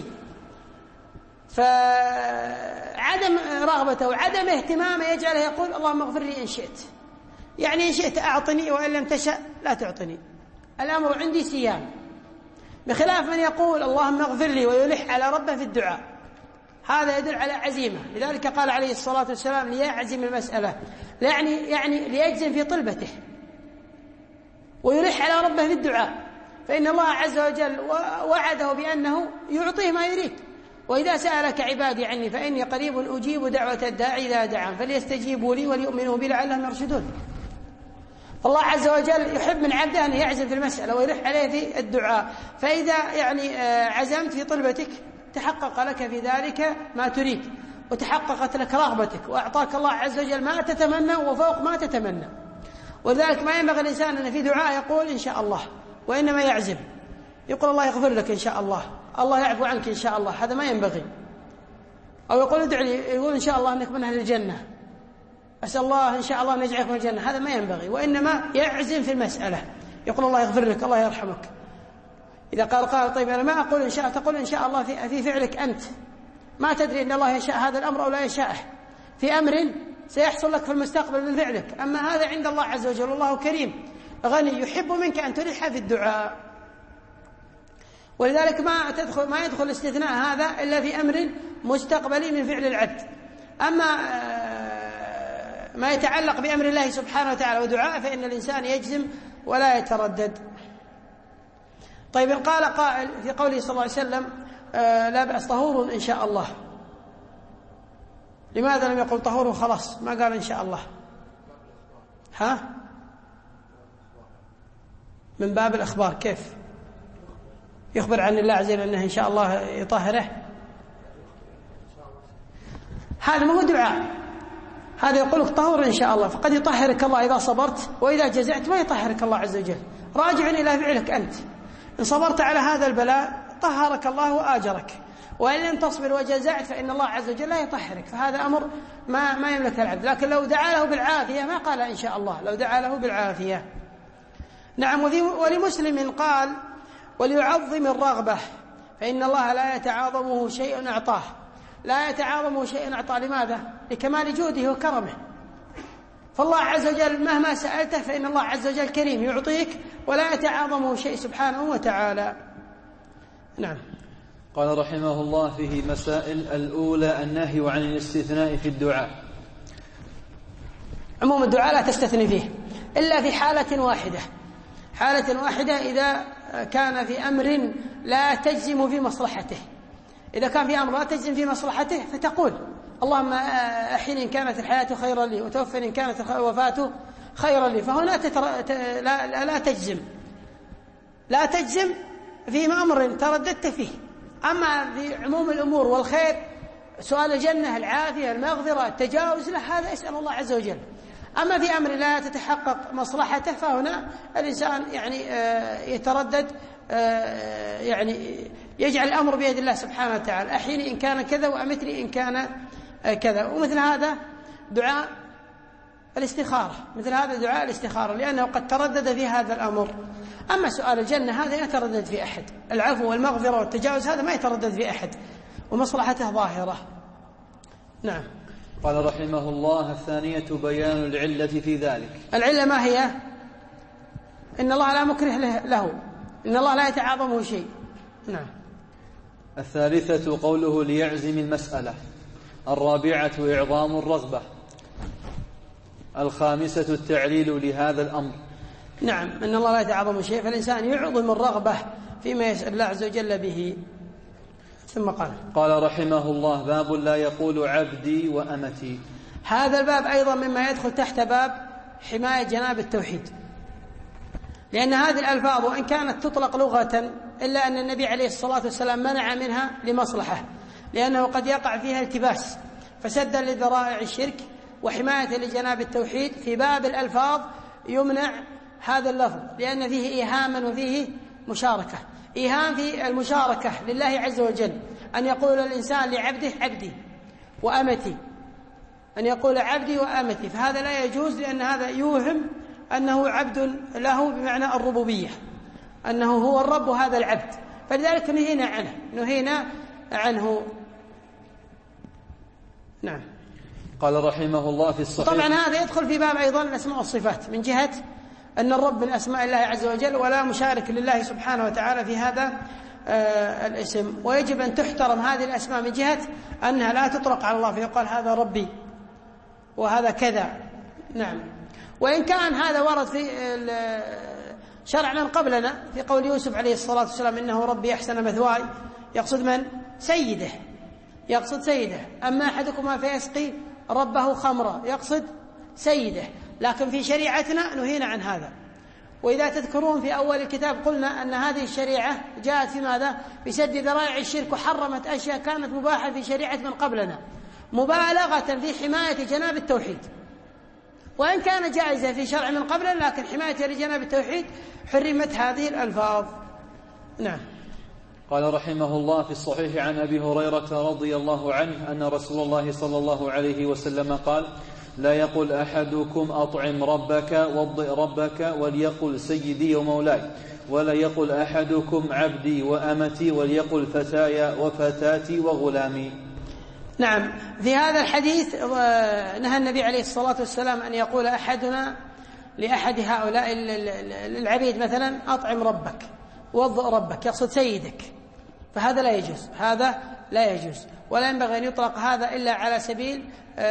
فعدم رغبته وعدم اهتمامه يجعله يقول اللهم اغفر لي إن شئت، يعني إن شئت أعطني وإن لم تشأ لا تعطني، الأمر عندي سيان. بخلاف من يقول اللهم اغفر لي ويلح على ربه في الدعاء، هذا يدل على عزيمة. لذلك قال عليه الصلاة والسلام: ليعزم المسألة، يعني يعني ليجزم في طلبته ويلح على ربه في الدعاء، فإن الله عز وجل وعده بأنه يعطيه ما يريد. وإذا سألك عبادي عني فإني قريب أجيب دعوة الداعي إذا دعان فليستجيبوا لي وليؤمنوا بي لعلهم يرشدون. فالله عز وجل يحب من عبده أن يعزم في المسألة ويلح عليه في الدعاء. فإذا يعني عزمت في طلبتك تحقق لك في ذلك ما تريد، وتحققت لك رغبتك، وأعطاك الله عز وجل ما تتمنى وفوق ما تتمنى. ولذلك ما ينبغي الإنسان أن في دعاء يقول إن شاء الله، وإنما يعزم، يقول الله يغفر لك إن شاء الله، الله يعفو عنك إن شاء الله، هذا ما ينبغي. أو يقول ادع لي، يقول إن شاء الله أنك من أهل الجنة، أسأل الله إن شاء الله أن يجعلك من الجنة، هذا ما ينبغي. وإنما يعزم في المسألة، يقول الله يغفر لك، الله يرحمك. إذا قال قال طيب أنا ما أقول إن شاء، تقول إن شاء الله في, في فعلك أنت، ما تدري أن الله يشاء هذا الأمر أو لا يشاءه، في أمر سيحصل لك في المستقبل من فعلك. أما هذا عند الله عز وجل، الله كريم غني يحب منك أن تلح في الدعاء. ولذلك ما تدخل ما يدخل الاستثناء هذا إلا في أمر مستقبلي من فعل العبد. أما ما يتعلق بأمر الله سبحانه وتعالى ودعاء فإن الإنسان يجزم ولا يتردد. طيب قال قائل في قوله صلى الله عليه وسلم لا بأس طهور إن شاء الله، لماذا لم يقل طهور خلاص، ما قال إن شاء الله؟ ها؟ من باب الإخبار. كيف يخبر عن الله عز وجل أنه إن شاء الله يطهره؟ هذا ما هو دعاء، هذا يقول لك طهور إن شاء الله، فقد يطهرك الله إذا صبرت، وإذا جزعت ما يطهرك الله عز وجل، راجع إلى فعلك أنت. إن صبرت على هذا البلاء طهرك الله وآجرك، وإن لم تصبر وجزعت فإن الله عز وجل لا يطهرك. فهذا أمر ما ما يملك العبد. لكن لو دعا له بالعافية ما قال إن شاء الله، لو دعا له بالعافية. نعم. ولمسلم قال: وليعظم الرغبة فإن الله لا يتعاظمه شيء أعطاه. لا يتعاظمه شيء أعطاه، لماذا؟ لكمال جوده وكرمه. فالله عز وجل مهما سألته فإن الله عز وجل كريم يعطيك ولا يتعاظمه شيء سبحانه وتعالى. نعم. قال رحمه الله: فيه مسائل. الأولى النهي عن الاستثناء في الدعاء. عموم الدعاء لا تستثني فيه إلا في حالة واحدة، حالة واحدة إذا كان في أمر لا تجزم في مصلحته. إذا كان في أمر لا تجزم في مصلحته فتقول: اللهم أحيني إن كانت الحياة خيرا لي وتوفني إن كانت الوفاة خيرا لي. فهنا تتر... لا... لا تجزم لا تجزم في أمر ترددت فيه. أما في عموم الأمور والخير، سؤال الجنة، العافية، المغفرة، التجاوز، له هذا يسأل الله عز وجل. أما في أمر لا تتحقق مصلحته فهنا الإنسان يعني يتردد، يعني يجعل الأمر بيد الله سبحانه وتعالى: أحيني إن كان كذا وأمتني إن كان كذا. ومثل هذا دعاء الاستخارة، مثل هذا دعاء الاستخارة، لأنه قد تردد في هذا الأمر. أما سؤال الجنة هذا لا يتردد في أحد، العفو والمغفرة والتجاوز هذا ما يتردد في أحد ومصلحته ظاهرة. نعم. قال رحمه الله: الثانية بيان العلة في ذلك. العلة ما هي؟ إن الله لا مكره له، إن الله لا يتعاظمه شيء. نعم. الثالثة قوله: ليعزم المسألة. الرابعة إعظام الرغبة. الخامسة التعليل لهذا الأمر. نعم، إن الله لا يتعاظم شيء، فالإنسان يعظم الرغبة فيما يسأل الله عز وجل به. ثم قال قال رحمه الله: باب لا يقول عبدي وأمتي. هذا الباب أيضا مما يدخل تحت باب حماية جناب التوحيد، لأن هذه الألفاظ وإن كانت تطلق لغة إلا أن النبي عليه الصلاة والسلام منع منها لمصلحة، لأنه قد يقع فيها التباس، فسدا لذرائع الشرك وحماية لجناب التوحيد. في باب الألفاظ يمنع هذا اللفظ لأن فيه إيهاما وفيه مشاركة. إيهام في المشاركة لله عز وجل، أن يقول الإنسان لعبده عبدي وأمتي، أن يقول عبدي وأمتي، فهذا لا يجوز، لأن هذا يوهم أنه عبد له بمعنى الربوبية، أنه هو الرب هذا العبد، فلذلك نهينا عنه نهينا عنه نعم. قال رحمه الله في الصحيح. طبعا هذا يدخل في باب أيضا الأسماء والصفات، من جهة أن الرب من أسماء الله عز وجل ولا مشارك لله سبحانه وتعالى في هذا آه الاسم، ويجب أن تحترم هذه الأسماء من جهة أنها لا تطلق على الله فيقال هذا ربي وهذا كذا. نعم. وإن كان هذا ورد في شرع من قبلنا في قول يوسف عليه الصلاة والسلام: إنه ربي أحسن مثواي، يقصد من؟ سيده، يقصد سيده. أما أحدكما فيسقي ربه خمرا، يقصد سيده. لكن في شريعتنا نهينا عن هذا. وإذا تذكرون في أول الكتاب قلنا أن هذه الشريعة جاءت في ماذا؟ بسد ذرائع الشرك، وحرمت أشياء كانت مباحة في شريعة من قبلنا، مبالغة في حماية جناب التوحيد. وإن كان جائزة في شرع من قبلنا، لكن حماية لجناب التوحيد حرمت هذه الألفاظ. نعم. قال رحمه الله في الصحيح عن أبي هريرة رضي الله عنه أن رسول الله صلى الله عليه وسلم قال: لا يقل أحدكم أطعم ربك وضئ ربك وليقل سيدي ومولاي، ولا يقل أحدكم عبدي وأمتي وليقل فتاي وفتاتي وغلامي. نعم. في هذا الحديث نهى النبي عليه الصلاة والسلام أن يقول أحدنا لأحد هؤلاء العبيد مثلا: أطعم ربك وضئ ربك، يقصد سيدك، فهذا لا يجوز، هذا لا يجوز. ولا ينبغي أن يطلق هذا إلا على سبيل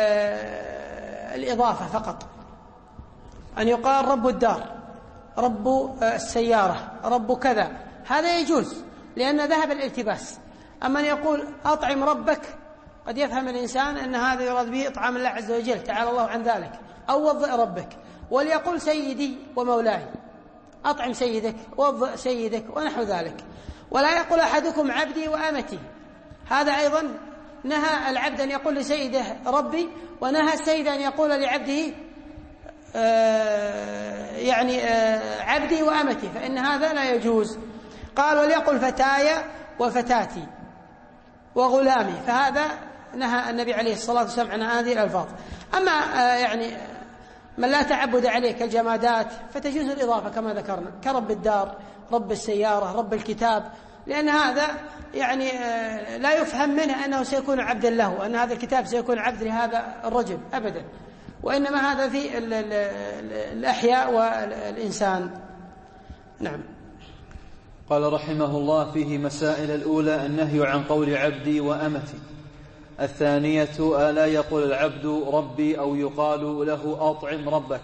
الإضافة فقط، أن يقال رب الدار، رب السيارة، رب كذا، هذا يجوز لأن ذهب الالتباس. أما أن يقول أطعم ربك، قد يفهم الإنسان أن هذا يراد به إطعام الله عز وجل تعالى الله عن ذلك، أو وضئ ربك، وليقول سيدي ومولاي، أطعم سيدك وضئ سيدك ونحو ذلك. ولا يقول أحدكم عبدي وأمتي، هذا أيضا نهى العبد أن يقول لسيده ربي، ونهى السيد أن يقول لعبده آه يعني آه عبدي وأمتي، فإن هذا لا يجوز. قال: وليقل فتاي وفتاتي. وغلامي، فهذا نهى النبي عليه الصلاة والسلام عن هذه الألفاظ. أما يعني من لا تعبد عليه كالجمادات فتجوز الإضافة كما ذكرنا، كرب الدار، رب السيارة، رب الكتاب، لأن هذا يعني لا يفهم منه أنه سيكون عبدا له، أن هذا الكتاب سيكون عبد لهذا الرجل أبدا، وإنما هذا في الأحياء والإنسان. نعم. قال رحمه الله: فيه مسائل. الأولى النهي عن قول عبدي وأمتي. الثانية ألا يقول العبد ربي أو يقال له أطعم ربك.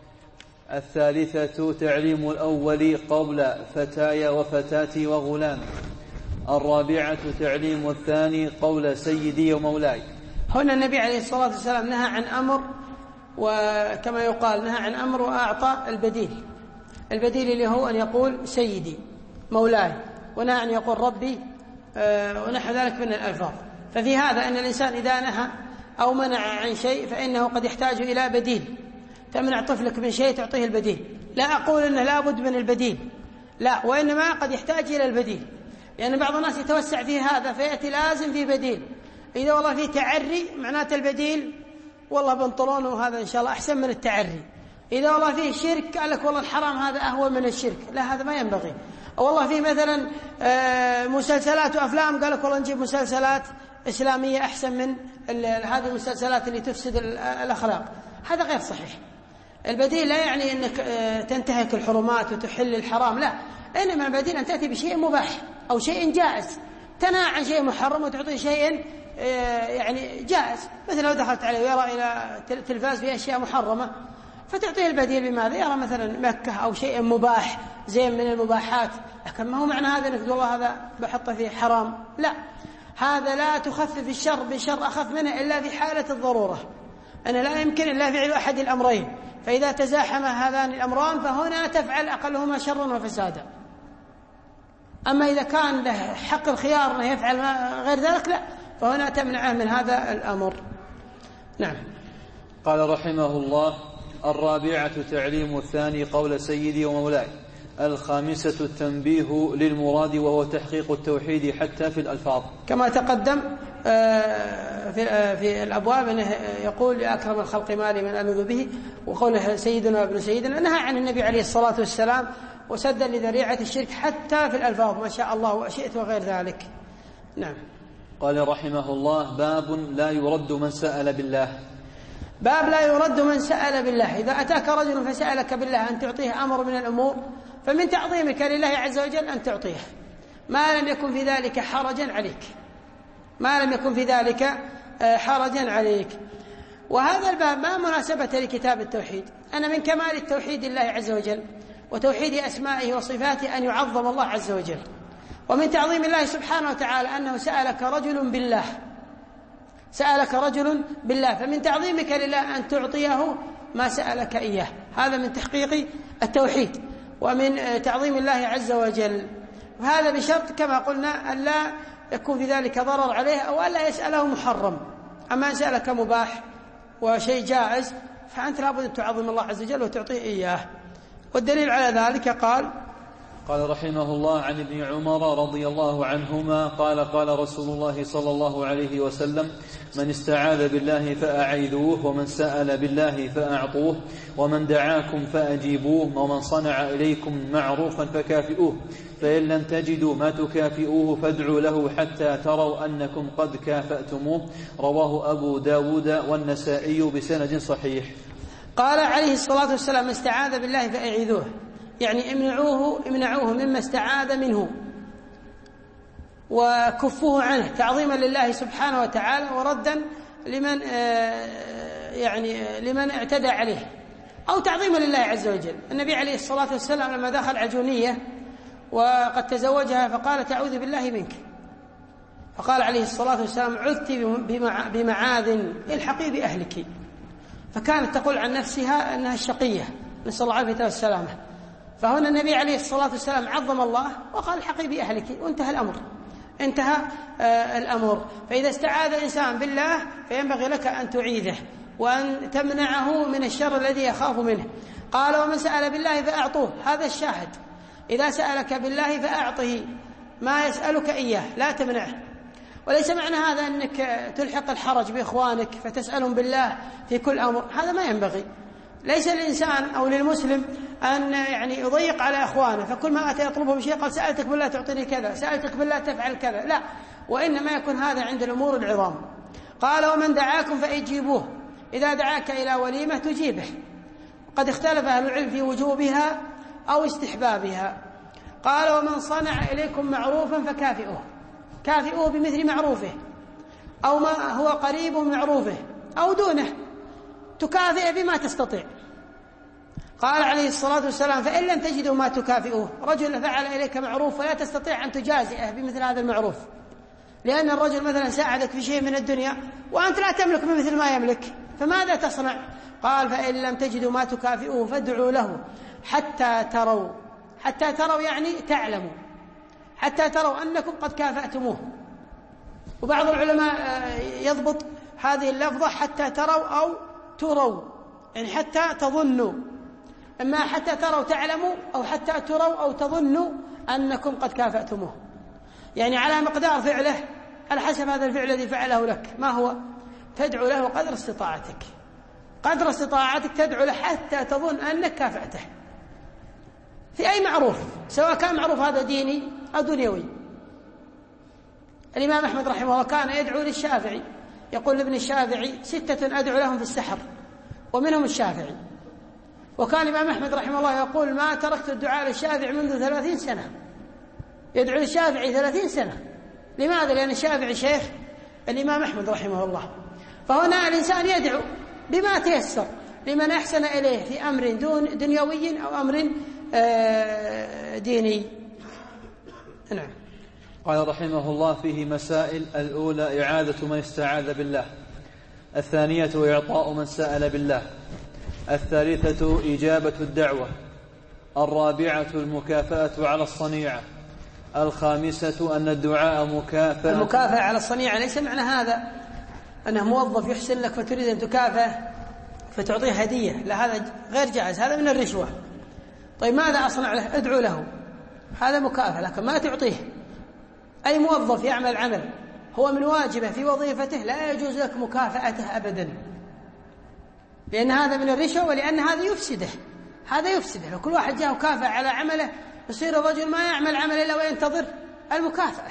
الثالثة تعليم الأول قبل فتاي وفتاتي وغلام. الرابعة تعليم الثاني قول سيدي ومولاي. هنا النبي عليه الصلاة والسلام نهى عن أمر، وكما يقال نهى عن أمر وأعطى البديل. البديل اللي هو أن يقول سيدي مولاي، ونهى أن يقول ربي ونحو ذلك من الألفاظ. ففي هذا أن الإنسان إذا نهى أو منع عن شيء فإنه قد يحتاج إلى بديل. تمنع طفلك من شيء تعطيه البديل، لا أقول أنه لا بد من البديل، لا، وإنما قد يحتاج إلى البديل، لأن يعني بعض الناس يتوسع في هذا فيأتي لازم في بديل. إذا والله في تعري معناته البديل والله بنطلون وهذا إن شاء الله أحسن من التعري. إذا والله فيه شرك قال لك والله الحرام هذا أهون من الشرك، لا، هذا ما ينبغي. والله فيه مثلا مسلسلات وأفلام قال لك والله نجيب مسلسلات إسلامية أحسن من هذه المسلسلات اللي تفسد الأخلاق، هذا غير صحيح. البديل لا يعني أنك تنتهك الحرمات وتحل الحرام، لا، إنما البديل أن تأتي بشيء مباح أو شيء جائز، تنهى عن شيء محرم وتعطي شيء يعني جائز. مثل لو دخلت عليه ويرى إلى تلفاز في أشياء محرمة فتعطيه البديل بماذا؟ يرى مثلا مكة أو شيء مباح زي من المباحات، لكن ما هو معنى هذا أنك والله هذا بحطه فيه حرام، لا، هذا لا تخفف الشر بشر أخف منه إلا في حالة الضرورة، أنه لا يمكن إلا فعل أحد الأمرين، فإذا تزاحم هذان الأمران فهنا تفعل أقلهما شرا وفسادا. أما إذا كان له حق الخيار أنه يفعل غير ذلك لا، فهنا تمنعه من هذا الأمر. نعم. قال رحمه الله: الرابعة تعليم الثاني قول سيدي ومولاي. الخامسة التنبيه للمراد وهو تحقيق التوحيد حتى في الألفاظ، كما تقدم في الأبواب أنه يقول لأكرم الخلق مالي من ألذ به، وقوله سيدنا وابن سيدنا نهى عن النبي عليه الصلاة والسلام وسدا لذريعة الشرك حتى في الألفاظ، ما شاء الله وأشئت وغير ذلك. نعم. قال رحمه الله: باب لا يرد من سأل بالله. باب لا يرد من سأل بالله. إذا أتاك رجل فسألك بالله أن تعطيه أمر من الأمور فمن تعظيمك لله عز وجل أن تعطيه، ما لم يكن في ذلك حرجا عليك، ما لم يكن في ذلك حرجا عليك. وهذا الباب ما مناسبة لكتاب التوحيد، أنا من كمال التوحيد لله عز وجل وتوحيد أسمائه وصفاته أن يعظم الله عز وجل، ومن تعظيم الله سبحانه وتعالى أنه سألك رجل بالله، سألك رجل بالله، فمن تعظيمك لله أن تعطيه ما سألك إياه، هذا من تحقيق التوحيد ومن تعظيم الله عز وجل. وهذا بشرط كما قلنا أن لا يكون في ذلك ضرر عليه أو ألا يسأله محرم. أما أن سألك مباح وشيء جائز فأنت لابد أن تعظم الله عز وجل وتعطيه إياه. والدليل على ذلك قال قال رحمه الله: عن ابن عمر رضي الله عنهما قال: قال رسول الله صلى الله عليه وسلم: من استعاذ بالله فأعيذوه، ومن سأل بالله فأعطوه، ومن دعاكم فأجيبوه، ومن صنع إليكم معروفا فكافئوه، فإن لم تجدوا ما تكافئوه فادعوا له حتى تروا أنكم قد كافأتموه. رواه أبو داود والنسائي بسند صحيح. قال عليه الصلاة والسلام: من استعاذ بالله فأعيذوه، يعني امنعوه امنعوه مما استعاذ منه وكفوه عنه تعظيما لله سبحانه وتعالى وردا لمن يعني لمن اعتدى عليه أو تعظيما لله عز وجل. النبي عليه الصلاة والسلام لما دخل عجونية وقد تزوجها فقال: تعوذ بالله منك، فقال عليه الصلاة والسلام: عذت بمعاذ الحقي بأهلك، فكانت تقول عن نفسها أنها الشقية، نسأل الله العافية والسلامة. فهنا النبي عليه الصلاة والسلام عظم الله وقال: الحقي بأهلك، وانتهى الأمر، انتهى آه الأمر. فإذا استعاذ الإنسان بالله فينبغي لك أن تعيذه وأن تمنعه من الشر الذي يخاف منه. قال: ومن سأل بالله فأعطوه، هذا الشاهد، إذا سألك بالله فأعطه ما يسألك إياه، لا تمنعه. وليس معنى هذا أنك تلحق الحرج بإخوانك فتسألهم بالله في كل أمر، هذا ما ينبغي. ليس للإنسان أو للمسلم أن يعني يضيق على إخوانه، فكل ما أتى يطلبهم شيء قال سألتك بالله تعطيني كذا، سألتك بالله تفعل كذا، لا، وإنما يكون هذا عند الأمور العظام. قال ومن دعاكم فأجيبوه، إذا دعاك إلى وليمة تجيبه. قد اختلف أهل العلم في وجوبها أو استحبابها. قال ومن صنع إليكم معروفا فكافئوه، كافئوه بمثل معروفه أو ما هو قريب من معروفه أو دونه، تكافئ بما تستطيع. قال عليه الصلاة والسلام فإن لم تجدوا ما تكافئوه، رجل فعل إليك معروف ولا تستطيع أن تجازئه بمثل هذا المعروف، لأن الرجل مثلا ساعدك في شيء من الدنيا وأنت لا تملك مثل ما يملك، فماذا تصنع؟ قال فإن لم تجدوا ما تكافئوه فادعوا له حتى تروا، حتى تروا يعني تعلموا، حتى تروا أنكم قد كافأتموه. وبعض العلماء يضبط هذه اللفظة حتى تروا أو تروا، يعني حتى تظنوا، إما حتى تروا تعلموا أو حتى تروا أو تظنوا أنكم قد كافأتموه، يعني على مقدار فعله، على حسب هذا الفعل الذي فعله لك ما هو، تدعو له قدر استطاعتك، قدر استطاعتك تدعو له حتى تظن أنك كافأته في أي معروف، سواء كان معروف هذا ديني أو دنيوي. الإمام أحمد رحمه الله كان يدعو للشافعي، يقول لابن الشافعي ستة أدعو لهم في السحر ومنهم الشافعي. وكان الإمام أحمد رحمه الله يقول ما تركت الدعاء للشافعي منذ ثلاثين سنة، يدعو للشافعي ثلاثين سنة. لماذا؟ لأن الشافعي شيخ الإمام أحمد رحمه الله. فهنا الإنسان يدعو بما تيسر لمن أحسن إليه في أمر دون دنيوي أو أمر ديني. نعم. قال رحمه الله فيه مسائل: الأولى إعادة من استعاذ بالله، الثانية إعطاء من سأل بالله، الثالثة إجابة الدعوة، الرابعة المكافأة على الصنيعة، الخامسة أن الدعاء مكافأة. المكافأة على الصنيعة ليس معنى هذا أنه موظف يحسن لك فتريد أن تكافأ فتعطيه هدية، لا، هذا غير جائز، هذا من الرشوة. طيب ماذا أصنع له؟ أدعو له، هذا مكافأة، لكن ما تعطيه. أي موظف يعمل عمل هو من واجبه في وظيفته لا يجوز لك مكافأته أبدا، لأن هذا من الرشوة، ولأن هذا يفسده، هذا يفسده. لو كل واحد جاء وكافأ على عمله يصير الرجل ما يعمل عمل إلا وينتظر المكافأة.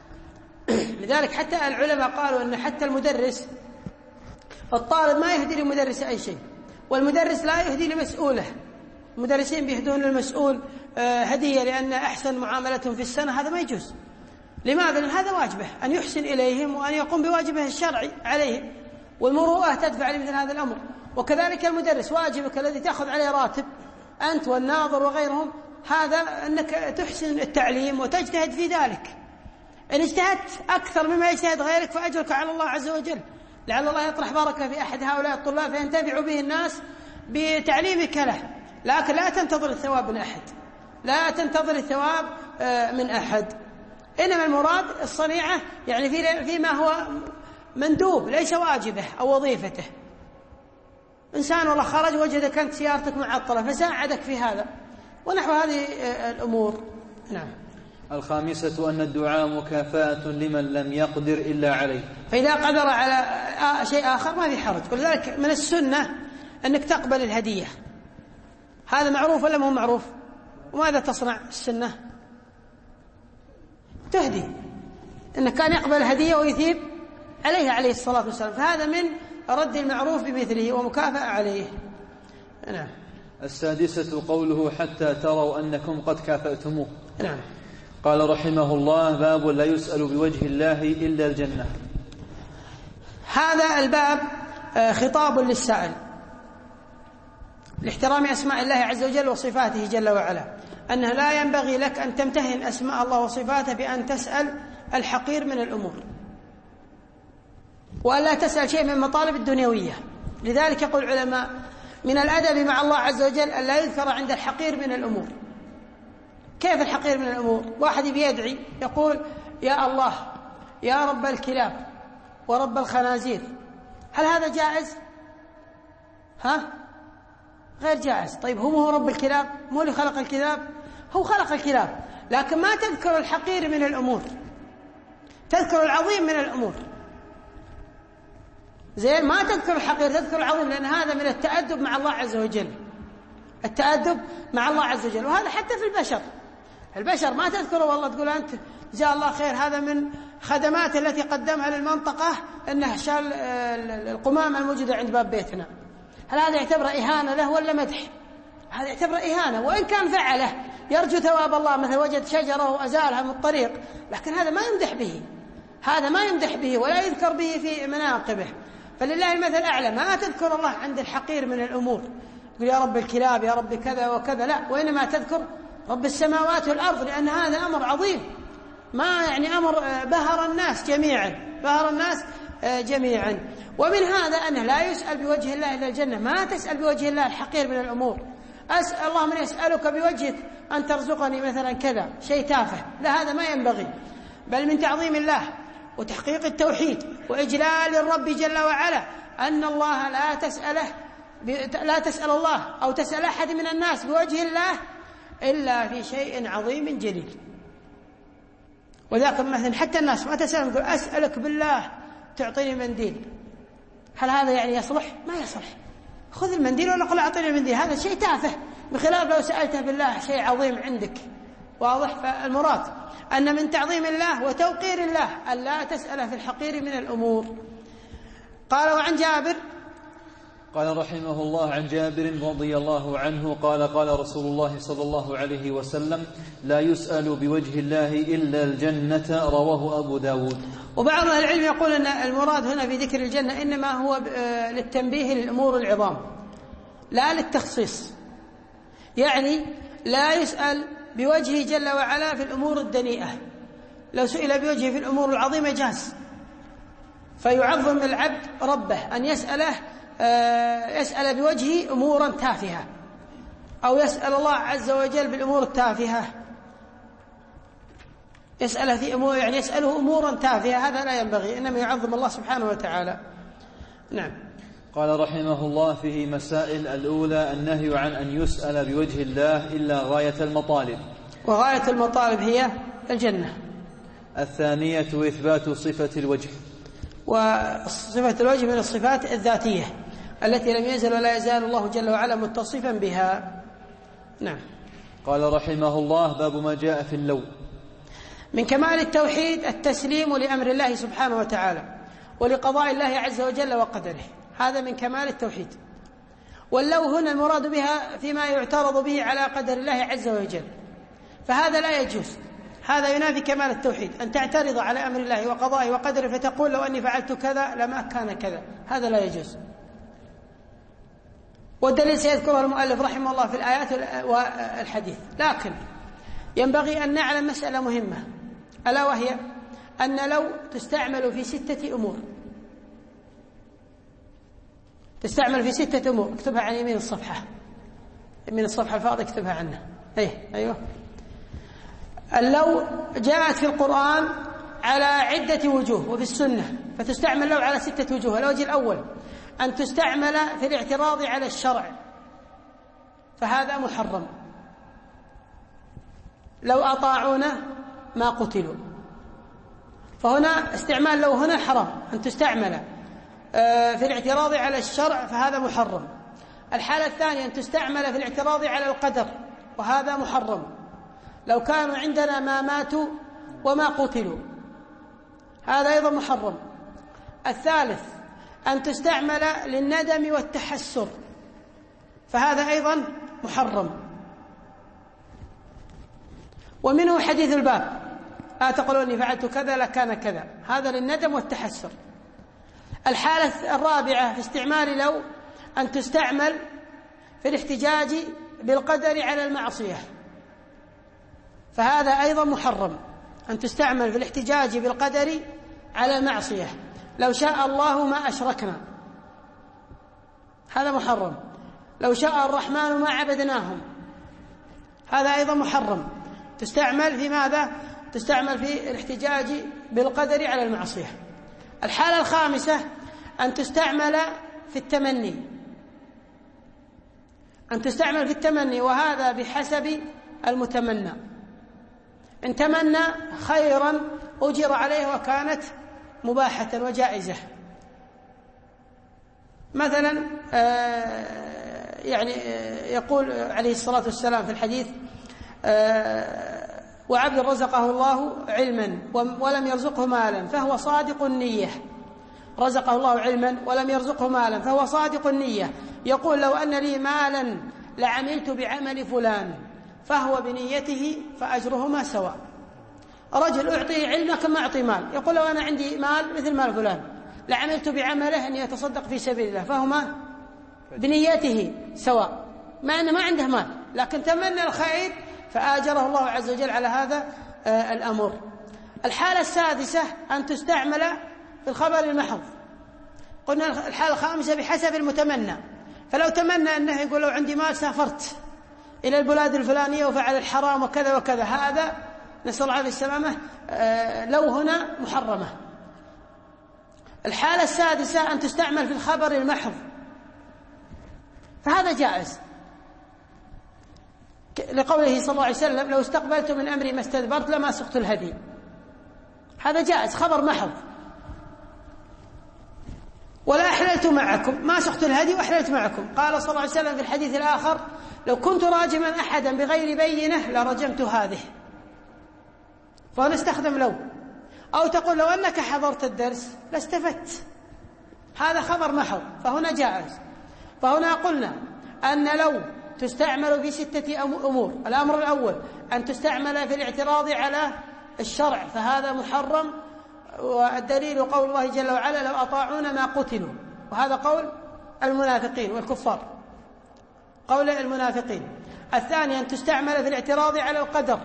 لذلك حتى العلماء قالوا أن حتى المدرس، الطالب ما يهدي لمدرس أي شيء، والمدرس لا يهدي لمسؤوله. المدرسين بيهدون للمسؤول هدية لأن أحسن معاملتهم في السنة، هذا ما يجوز. لماذا؟ لأن هذا واجبه أن يحسن إليهم وأن يقوم بواجبه الشرعي عليهم، والمروءة تدفع لمثل هذا الأمر. وكذلك المدرس واجبك الذي تأخذ عليه راتب أنت والناظر وغيرهم، هذا أنك تحسن التعليم وتجتهد في ذلك. إن اجتهدت أكثر مما يجتهد غيرك فأجرك على الله عز وجل، لعل الله يطرح بركة في أحد هؤلاء الطلاب فينتفع به الناس بتعليمك له، لكن لا تنتظر الثواب من أحد، لا تنتظر الثواب من أحد. إنما المراد الصنيعة يعني فيما هو مندوب ليس واجبه أو وظيفته. إنسان والله خرج وجدك أنت سيارتك معطلة فساعدك في هذا ونحو هذه الأمور. نعم. الخامسة أن الدعاء مكافأة لمن لم يقدر إلا عليه، فإذا قدر على شيء آخر ما في حرج. ولذلك من السنة أنك تقبل الهدية، هذا معروف ولا مو معروف؟ وماذا تصنع السنة؟ تهدي، إنه كان يقبل الهدية ويثيب عليها عليه الصلاة والسلام، فهذا من رد المعروف بمثله ومكافأة عليه. نعم. السادسة قوله حتى تروا أنكم قد كافأتموه. نعم. قال رحمه الله: باب لا يسأل بوجه الله إلا الجنة. هذا الباب خطاب للسائل لاحترام أسماء الله عز وجل وصفاته جل وعلا، أنه لا ينبغي لك أن تمتهن أسماء الله وصفاته بأن تسأل الحقير من الأمور، وألا تسأل شيء من المطالب الدنيوية. لذلك يقول العلماء من الأدب مع الله عز وجل أن لا يذكر عند الحقير من الأمور. كيف الحقير من الأمور؟ واحد بيدعي يقول يا الله يا رب الكلاب ورب الخنازير، هل هذا جائز؟ ها؟ غير جائز. طيب هو هو رب الكلاب؟ مو اللي خلق الكلاب؟ هو خلق الكلاب، لكن ما تذكر الحقير من الأمور. تذكر العظيم من الأمور، زين ما تذكر الحقير، تذكر العظيم، لأن هذا من التأدب مع الله عز وجل، التأدب مع الله عز وجل. وهذا حتى في البشر، البشر ما تذكره والله تقول أنت جزاه الله خير، هذا من خدمات التي قدمها للمنطقة أنه شال القمامة الموجودة عند باب بيتنا. هل هذا يعتبر إهانة له ولا مدح؟ هذا يعتبر إهانة، وإن كان فعله يرجو ثواب الله، مثل وجد شجرة وأزالها من الطريق، لكن هذا ما يمدح به، هذا ما يمدح به ولا يذكر به في مناقبه. فلله المثل الأعلى، ما تذكر الله عند الحقير من الأمور، تقول يا رب الكلاب، يا رب كذا وكذا، لا، وإنما تذكر رب السماوات والأرض، لأن هذا أمر عظيم، ما يعني أمر بهر الناس جميعا، بهر الناس جميعا. ومن هذا أنه لا يسأل بوجه الله إلا الجنة، ما تسأل بوجه الله الحقير من الأمور. أسأل الله من يسألك بوجهك أن ترزقني مثلا كذا، شيء تافه، لا، هذا ما ينبغي. بل من تعظيم الله وتحقيق التوحيد وإجلال الرب جل وعلا أن الله لا تسأله لا تسأل الله أو تسأل أحد من الناس بوجه الله إلا في شيء عظيم جليل. وذاك مثلا حتى الناس ما تسألهم، يقول أسألك بالله تعطيني منديل، هل هذا يعني يصلح؟ ما يصلح. خذ المنديل ولا قل أعطيني المنديل، هذا شيء تافه، بخلاف لو سألته بالله شيء عظيم عندك. واضح؟ فالمراد أن من تعظيم الله وتوقير الله أن لا تسأل في الحقير من الأمور. قال وعن جابر قال رحمه الله عن جابر رضي الله عنه قال قال رسول الله صلى الله عليه وسلم لا يسأل بوجه الله إلا الجنة، رواه أبو داود. وبعض أهل العلم يقول أن المراد هنا في ذكر الجنة إنما هو للتنبيه للأمور العظام لا للتخصيص، يعني لا يسأل بوجهه جل وعلا في الأمور الدنيئة، لو سئل بوجهه في الأمور العظيمة جاز، فيعظم العبد ربه أن يسأله يسأل بوجهه أمورا تافهة، أو يسأل الله عز وجل بالأمور التافهة، يسأله في أمور يعني يسأله أمورا تافهة، هذا لا ينبغي، إنما يعظم الله سبحانه وتعالى. نعم. قال رحمه الله فيه مسائل. الأولى النهي عن أن يسأل بوجه الله إلا غاية المطالب، وغاية المطالب هي الجنة. الثانية إثبات صفة الوجه، وصفة الوجه من الصفات الذاتية التي لم يزل ولا يزال الله جل وعلا متصفا بها. نعم. قال رحمه الله باب ما جاء في اللو. من كمال التوحيد التسليم لأمر الله سبحانه وتعالى ولقضاء الله عز وجل وقدره، هذا من كمال التوحيد. واللو هنا المراد بها فيما يعترض به على قدر الله عز وجل، فهذا لا يجوز، هذا ينافي كمال التوحيد، أن تعترض على أمر الله وقضائه وقدره فتقول لو أني فعلت كذا لما كان كذا، هذا لا يجوز. والدليل سيذكره المؤلف رحمه الله في الآيات والحديث. لكن ينبغي أن نعلم مسألة مهمة، ألا وهي أن لو تستعمل في ستة أمور، تستعمل في ستة أمور، اكتبها عن يمين الصفحة، يمين الصفحة الفاضية اكتبها عنها. أيه أيوه. اللو جاءت في القرآن على عدة وجوه وفي السنة، فتستعمل لو على ستة وجوه. الوجه الأول أن تستعمل في الاعتراض على الشرع، فهذا محرم، لو أطاعونا ما قتلوا، فهنا استعمال لو هنا حرام، أن تستعمل في الاعتراض على الشرع فهذا محرم. الحالة الثانية أن تستعمل في الاعتراض على القدر، وهذا محرم، لو كانوا عندنا ما ماتوا وما قتلوا، هذا أيضا محرم. الثالث أن تستعمل للندم والتحسر، فهذا أيضا محرم. ومنه حديث الباب لا تقولوا إني فعلت كذا لكان كذا، هذا للندم والتحسر. الحالة الرابعة في استعمال لو أن تستعمل في الاحتجاج بالقدر على المعصية، فهذا أيضا محرم، أن تستعمل في الاحتجاج بالقدر على المعصية، لو شاء الله ما أشركنا، هذا محرم، لو شاء الرحمن ما عبدناهم، هذا أيضا محرم، تستعمل في ماذا؟ تستعمل في الاحتجاج بالقدر على المعصية. الحالة الخامسة أن تستعمل في التمني، أن تستعمل في التمني، وهذا بحسب المتمنى، إن تمنى خيرا أجر عليه وكانت مباحة وجائزة. مثلا يعني يقول عليه الصلاة والسلام في الحديث: وعبد رزقه الله علما ولم يرزقه مالا فهو صادق النية. رزقه الله علما ولم يرزقه مالا فهو صادق النية، يقول: لو أن لي مالا لعملت بعمل فلان، فهو بنيته فأجرهما سواء. رجل أعطيه علما كما أعطي مال، يقول: لو أنا عندي مال مثل مال فلان لعملت بعمله أن يتصدق في سبيل الله، فهما بنيته سواء، مع أنه ما عنده مال لكن تمنى الخير فآجره الله عز وجل على هذا الأمر. الحالة السادسة أن تستعمل في الخبر المحض. قلنا الحالة الخامسة بحسب المتمنى، فلو تمنى أنه يقول: لو عندي مال سافرت إلى البلاد الفلانية وفعل الحرام وكذا وكذا، هذا نسأل الله عليه السلامة لو هنا محرمة. الحالة السادسة أن تستعمل في الخبر المحض، فهذا جائز، لقوله صلى الله عليه وسلم: لو استقبلت من أمري ما استدبرت لما سقت الهدي. هذا جائز، خبر محض. ولا أحللت معكم، ما سقت الهدي وأحللت معكم. قال صلى الله عليه وسلم في الحديث الآخر: لو كنت راجما أحدا بغير بينة لرجمت هذه. فنستخدم لو، أو تقول: لو أنك حضرت الدرس لاستفدت. هذا خبر محض، فهنا جائز. فهنا قلنا أن لو تستعمل في ستة أمور. الأمر الأول أن تستعمل في الاعتراض على الشرع، فهذا محرم، والدليل قول الله جل وعلا: لو أطاعونا ما قتلوا، وهذا قول المنافقين والكفار، قول المنافقين. الثاني أن تستعمل في الاعتراض على القدر،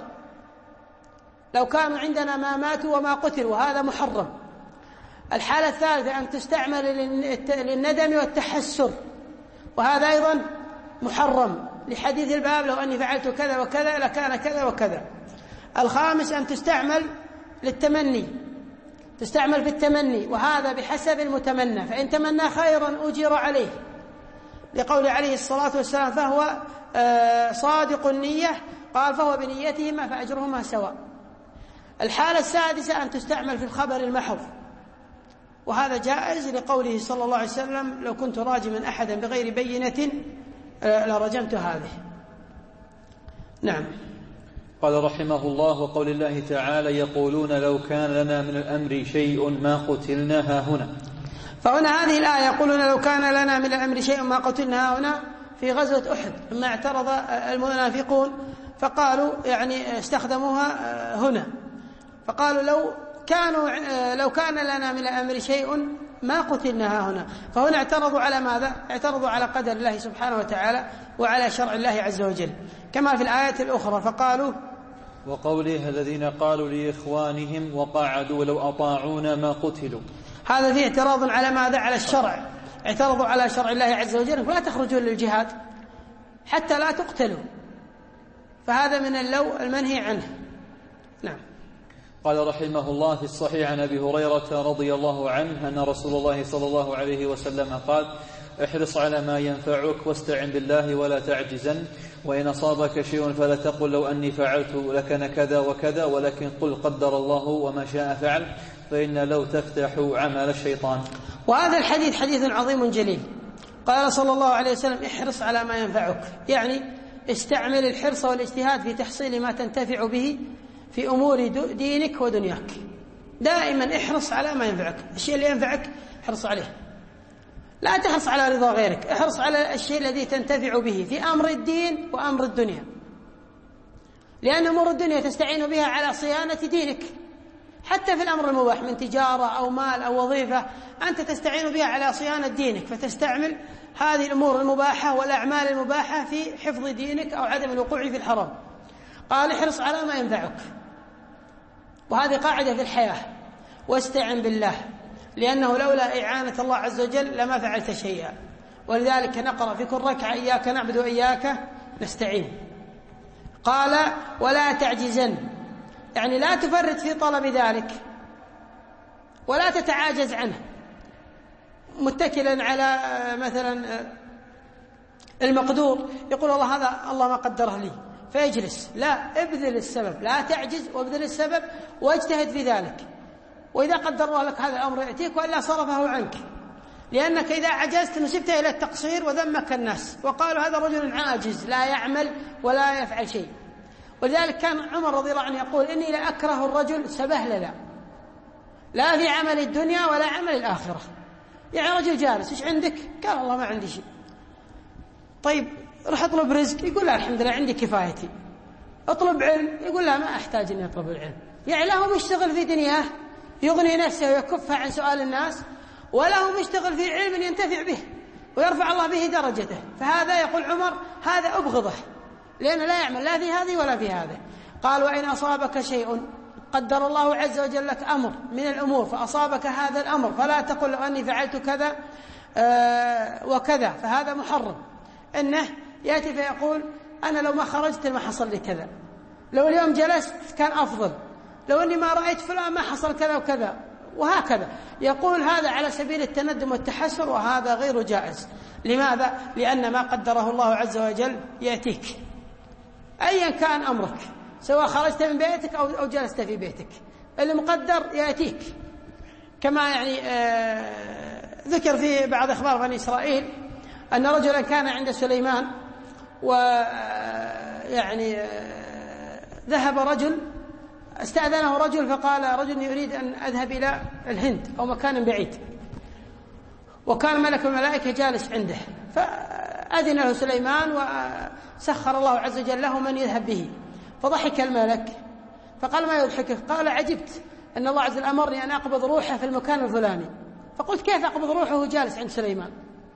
لو كانوا عندنا ما ماتوا وما قتلوا، وهذا محرم. الحالة الثالثة أن تستعمل للندم والتحسر، وهذا أيضا محرم، لحديث الباب: لو أني فعلت كذا وكذا لكان كذا وكذا. الخامس أن تستعمل للتمني، تستعمل في التمني، وهذا بحسب المتمنى، فإن تمنى خيرا أجر عليه، لقول عليه الصلاة والسلام: فهو صادق النية، قال: فهو بنيتهما فأجرهما سواء. الحالة السادسة أن تستعمل في الخبر المحض، وهذا جائز، لقوله صلى الله عليه وسلم: لو كنت راجما أحدا بغير بينة لرجمت هذه. نعم. قال رحمه الله: وقول الله تعالى: يقولون لو كان لنا من الأمر شيء ما قتلنا هاهنا. فهنا هذه الآية: يقولون لو كان لنا من الأمر شيء ما قتلنا هاهنا، في غزوة أحد لما اعترض المنافقون فقالوا، يعني استخدموها هنا، فقالوا: لو كانوا لو كان لنا من الأمر شيء ما قتلنا هاهنا. فهنا اعترضوا على ماذا؟ اعترضوا على قدر الله سبحانه وتعالى وعلى شرع الله عز وجل، كما في الآيات الأخرى. فقالوا: وقوله: الذين قالوا لإخوانهم وقعدوا لو أطاعونا ما قتلوا. هذا فيه اعتراض على ماذا؟ على الشرع. اعترضوا على شرع الله عز وجل: فلا تخرجوا للجهاد حتى لا تقتلوا، فهذا من اللو المنهي عنه. نعم. قال رحمه الله: في الصحيح عن أبي هريرة رضي الله عنه أن رسول الله صلى الله عليه وسلم قال: احرص على ما ينفعك واستعن بالله ولا تعجزن، وإن أصابك شيء فلا تقل لو أني فعلت لكان كذا وكذا، ولكن قل قدر الله وما شاء فعل، فإن لو تفتح عمل الشيطان. وهذا الحديث حديث عظيم جليل. قال صلى الله عليه وسلم: احرص على ما ينفعك، يعني استعمل الحرص والاجتهاد في تحصيل ما تنتفع به في أمور دينك ودنياك. دائما احرص على ما ينفعك، الشيء اللي ينفعك احرص عليه، لا تحرص على رضا غيرك، احرص على الشيء الذي تنتفع به في أمر الدين وأمر الدنيا، لأن أمور الدنيا تستعين بها على صيانة دينك. حتى في الأمر المباح من تجارة أو مال أو وظيفة، أنت تستعين بها على صيانة دينك، فتستعمل هذه الأمور المباحة والأعمال المباحة في حفظ دينك أو عدم الوقوع في الحرام. قال: احرص على ما ينفعك، وهذه قاعدة في الحياة. واستعن بالله، لأنه لولا إعانة الله عز وجل لما فعلت شيئا. ولذلك نقرأ في كل ركعة: إياك نعبد وإياك نستعين. قال: ولا تعجزن، يعني لا تفرط في طلب ذلك ولا تتعاجز عنه، متكلا على مثلا المقدور، يقول: الله هذا الله ما قدره لي، فيجلس، لا، ابذل السبب، لا تعجز وابذل السبب واجتهد في ذلك، وإذا قدر الله لك هذا الأمر يأتيك وإلا صرفه عنك، لأنك إذا عجزت نسبت إلى التقصير وذمك الناس وقالوا هذا رجل عاجز لا يعمل ولا يفعل شيء. ولذلك كان عمر رضي الله عنه يقول إني لا أكره الرجل سبهللا، لا في عمل الدنيا ولا عمل الآخرة. يعني رجل جالس، إيش عندك؟ قال الله ما عندي شيء. طيب رح أطلب رزق، يقول لا الحمد لله عندي كفايتي. أطلب علم، يقول لا ما أحتاج أني أطلب العلم. يعني له مشتغل في دنياه يغني نفسه ويكفها عن سؤال الناس، وله مشتغل في علم ينتفع به ويرفع الله به درجته. فهذا يقول عمر هذا أبغضه، لأنه لا يعمل لا في هذه ولا في هذا. قال وإن أصابك شيء قدر الله عز وجل لك أمر من الأمور فأصابك هذا الأمر فلا تقل لو أني فعلت كذا آه وكذا فهذا محرم. إنه يأتي فيقول أنا لو ما خرجت ما حصل لي كذا، لو اليوم جلست كان أفضل، لو أني ما رأيت فلان ما حصل كذا وكذا، وهكذا. يقول هذا على سبيل التندم والتحسر، وهذا غير جائز. لماذا؟ لأن ما قدره الله عز وجل يأتيك أيا كان أمرك، سواء خرجت من بيتك أو جلست في بيتك، المقدر يأتيك. كما يعني آه ذكر في بعض أخبار بني إسرائيل أن رجلا كان عند سليمان، ويعني آه ذهب رجل، استأذنه رجل فقال رجل يريد أن أذهب إلى الهند أو مكان بعيد، وكان ملك الملائكة جالس عنده، فأذن له سليمان وسخر الله عز وجل له من يذهب به. فضحك الملك فقال ما يضحكك؟ قال عجبت أن الله عز وجل أمرني أن أقبض روحه في المكان الفلاني. فقلت كيف أقبض روحه وهو جالس عند سليمان؟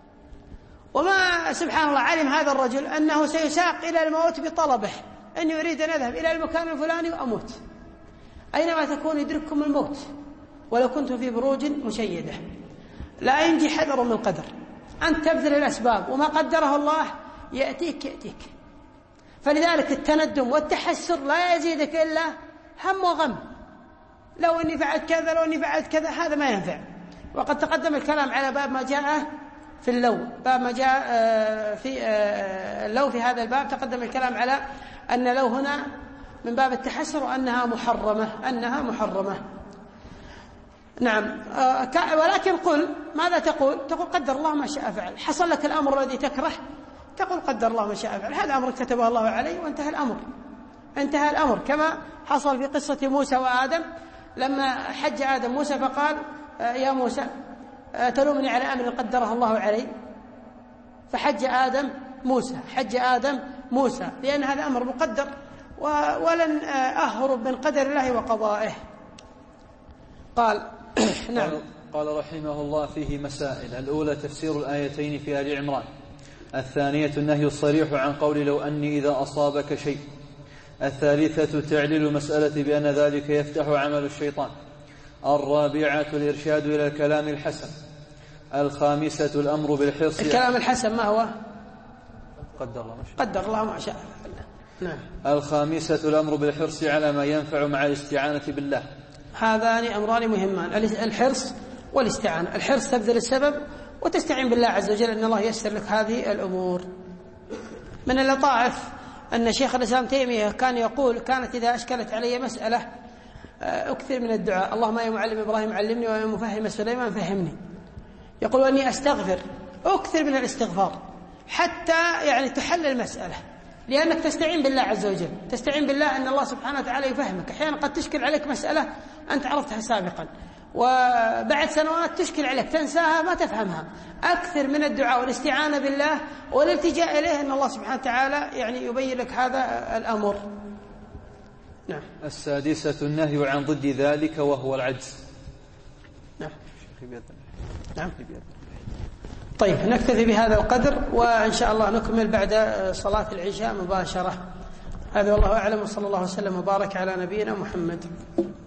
وما سبحان الله علم هذا الرجل أنه سيساق إلى الموت بطلبه، أن يريد أن أذهب إلى المكان الفلاني وأموت. أينما تكون يدرككم الموت ولو كنتم في بروج مشيدة. لا ينجي حذر من قدر، أنت تبذل الأسباب وما قدره الله يأتيك يأتيك. فلذلك التندم والتحسر لا يزيدك إلا هم وغم، لو أني فعلت كذا لو أني فعلت كذا، هذا ما ينفع. وقد تقدم الكلام على باب ما جاء في اللو، باب ما جاء في اللو في هذا الباب تقدم الكلام على أن لو هنا من باب التحسر وأنها محرمة، أنها محرمة. نعم. ولكن قل ماذا تقول؟ تقول قدر الله ما شاء فعل. حصل لك الأمر الذي تكره تقول قدر الله ما شاء فعل، هذا أمر كتبه الله عليه وانتهى الأمر، انتهى الأمر. كما حصل في قصة موسى وآدم لما حج آدم موسى فقال يا موسى تلومني على أمر قدره الله علي، فحج آدم موسى، حج آدم موسى، لأن هذا أمر مقدر ولن أهرب من قدر الله وقضائه. قال نعم. قال رحمه الله فيه مسائل: الأولى تفسير الآيتين في آل عمران، الثانية النهي الصريح عن قول لو أني إذا أصابك شيء، الثالثة تعليل المسألة بأن ذلك يفتح عمل الشيطان، الرابعة الإرشاد إلى الكلام الحسن، الخامسة الأمر بالحرص. الكلام الحسن ما هو؟ قدر الله ما شاء قدر الله ما شاء. نعم. الخامسة الأمر بالحرص على ما ينفع مع الاستعانة بالله. هذان أمران مهمان، الحرص والاستعانة. الحرص تبذل السبب وتستعين بالله عز وجل أن الله ييسر لك هذه الأمور. من اللطائف أن شيخ الإسلام تيمية كان يقول كانت إذا أشكلت علي مسألة أكثر من الدعاء، اللهم يا معلم إبراهيم علمني ويا مفهم سليمان فهمني. يقول وأني أستغفر، أكثر من الاستغفار حتى يعني تحل المسألة، لأنك تستعين بالله عز وجل، تستعين بالله أن الله سبحانه وتعالى يفهمك. أحيانا قد تشكل عليك مسألة أنت عرفتها سابقا وبعد سنوات تشكل عليك تنساها ما تفهمها. أكثر من الدعاء والاستعانة بالله والالتجاء إليه أن الله سبحانه وتعالى يعني يبين لك هذا الأمر. نعم. السادسة النهي عن ضد ذلك وهو العجز. نعم. نعم. طيب نكتفي بهذا القدر وإن شاء الله نكمل بعد صلاة العشاء مباشرة. هذا والله أعلم، وصلى الله وسلم وبارك على نبينا محمد.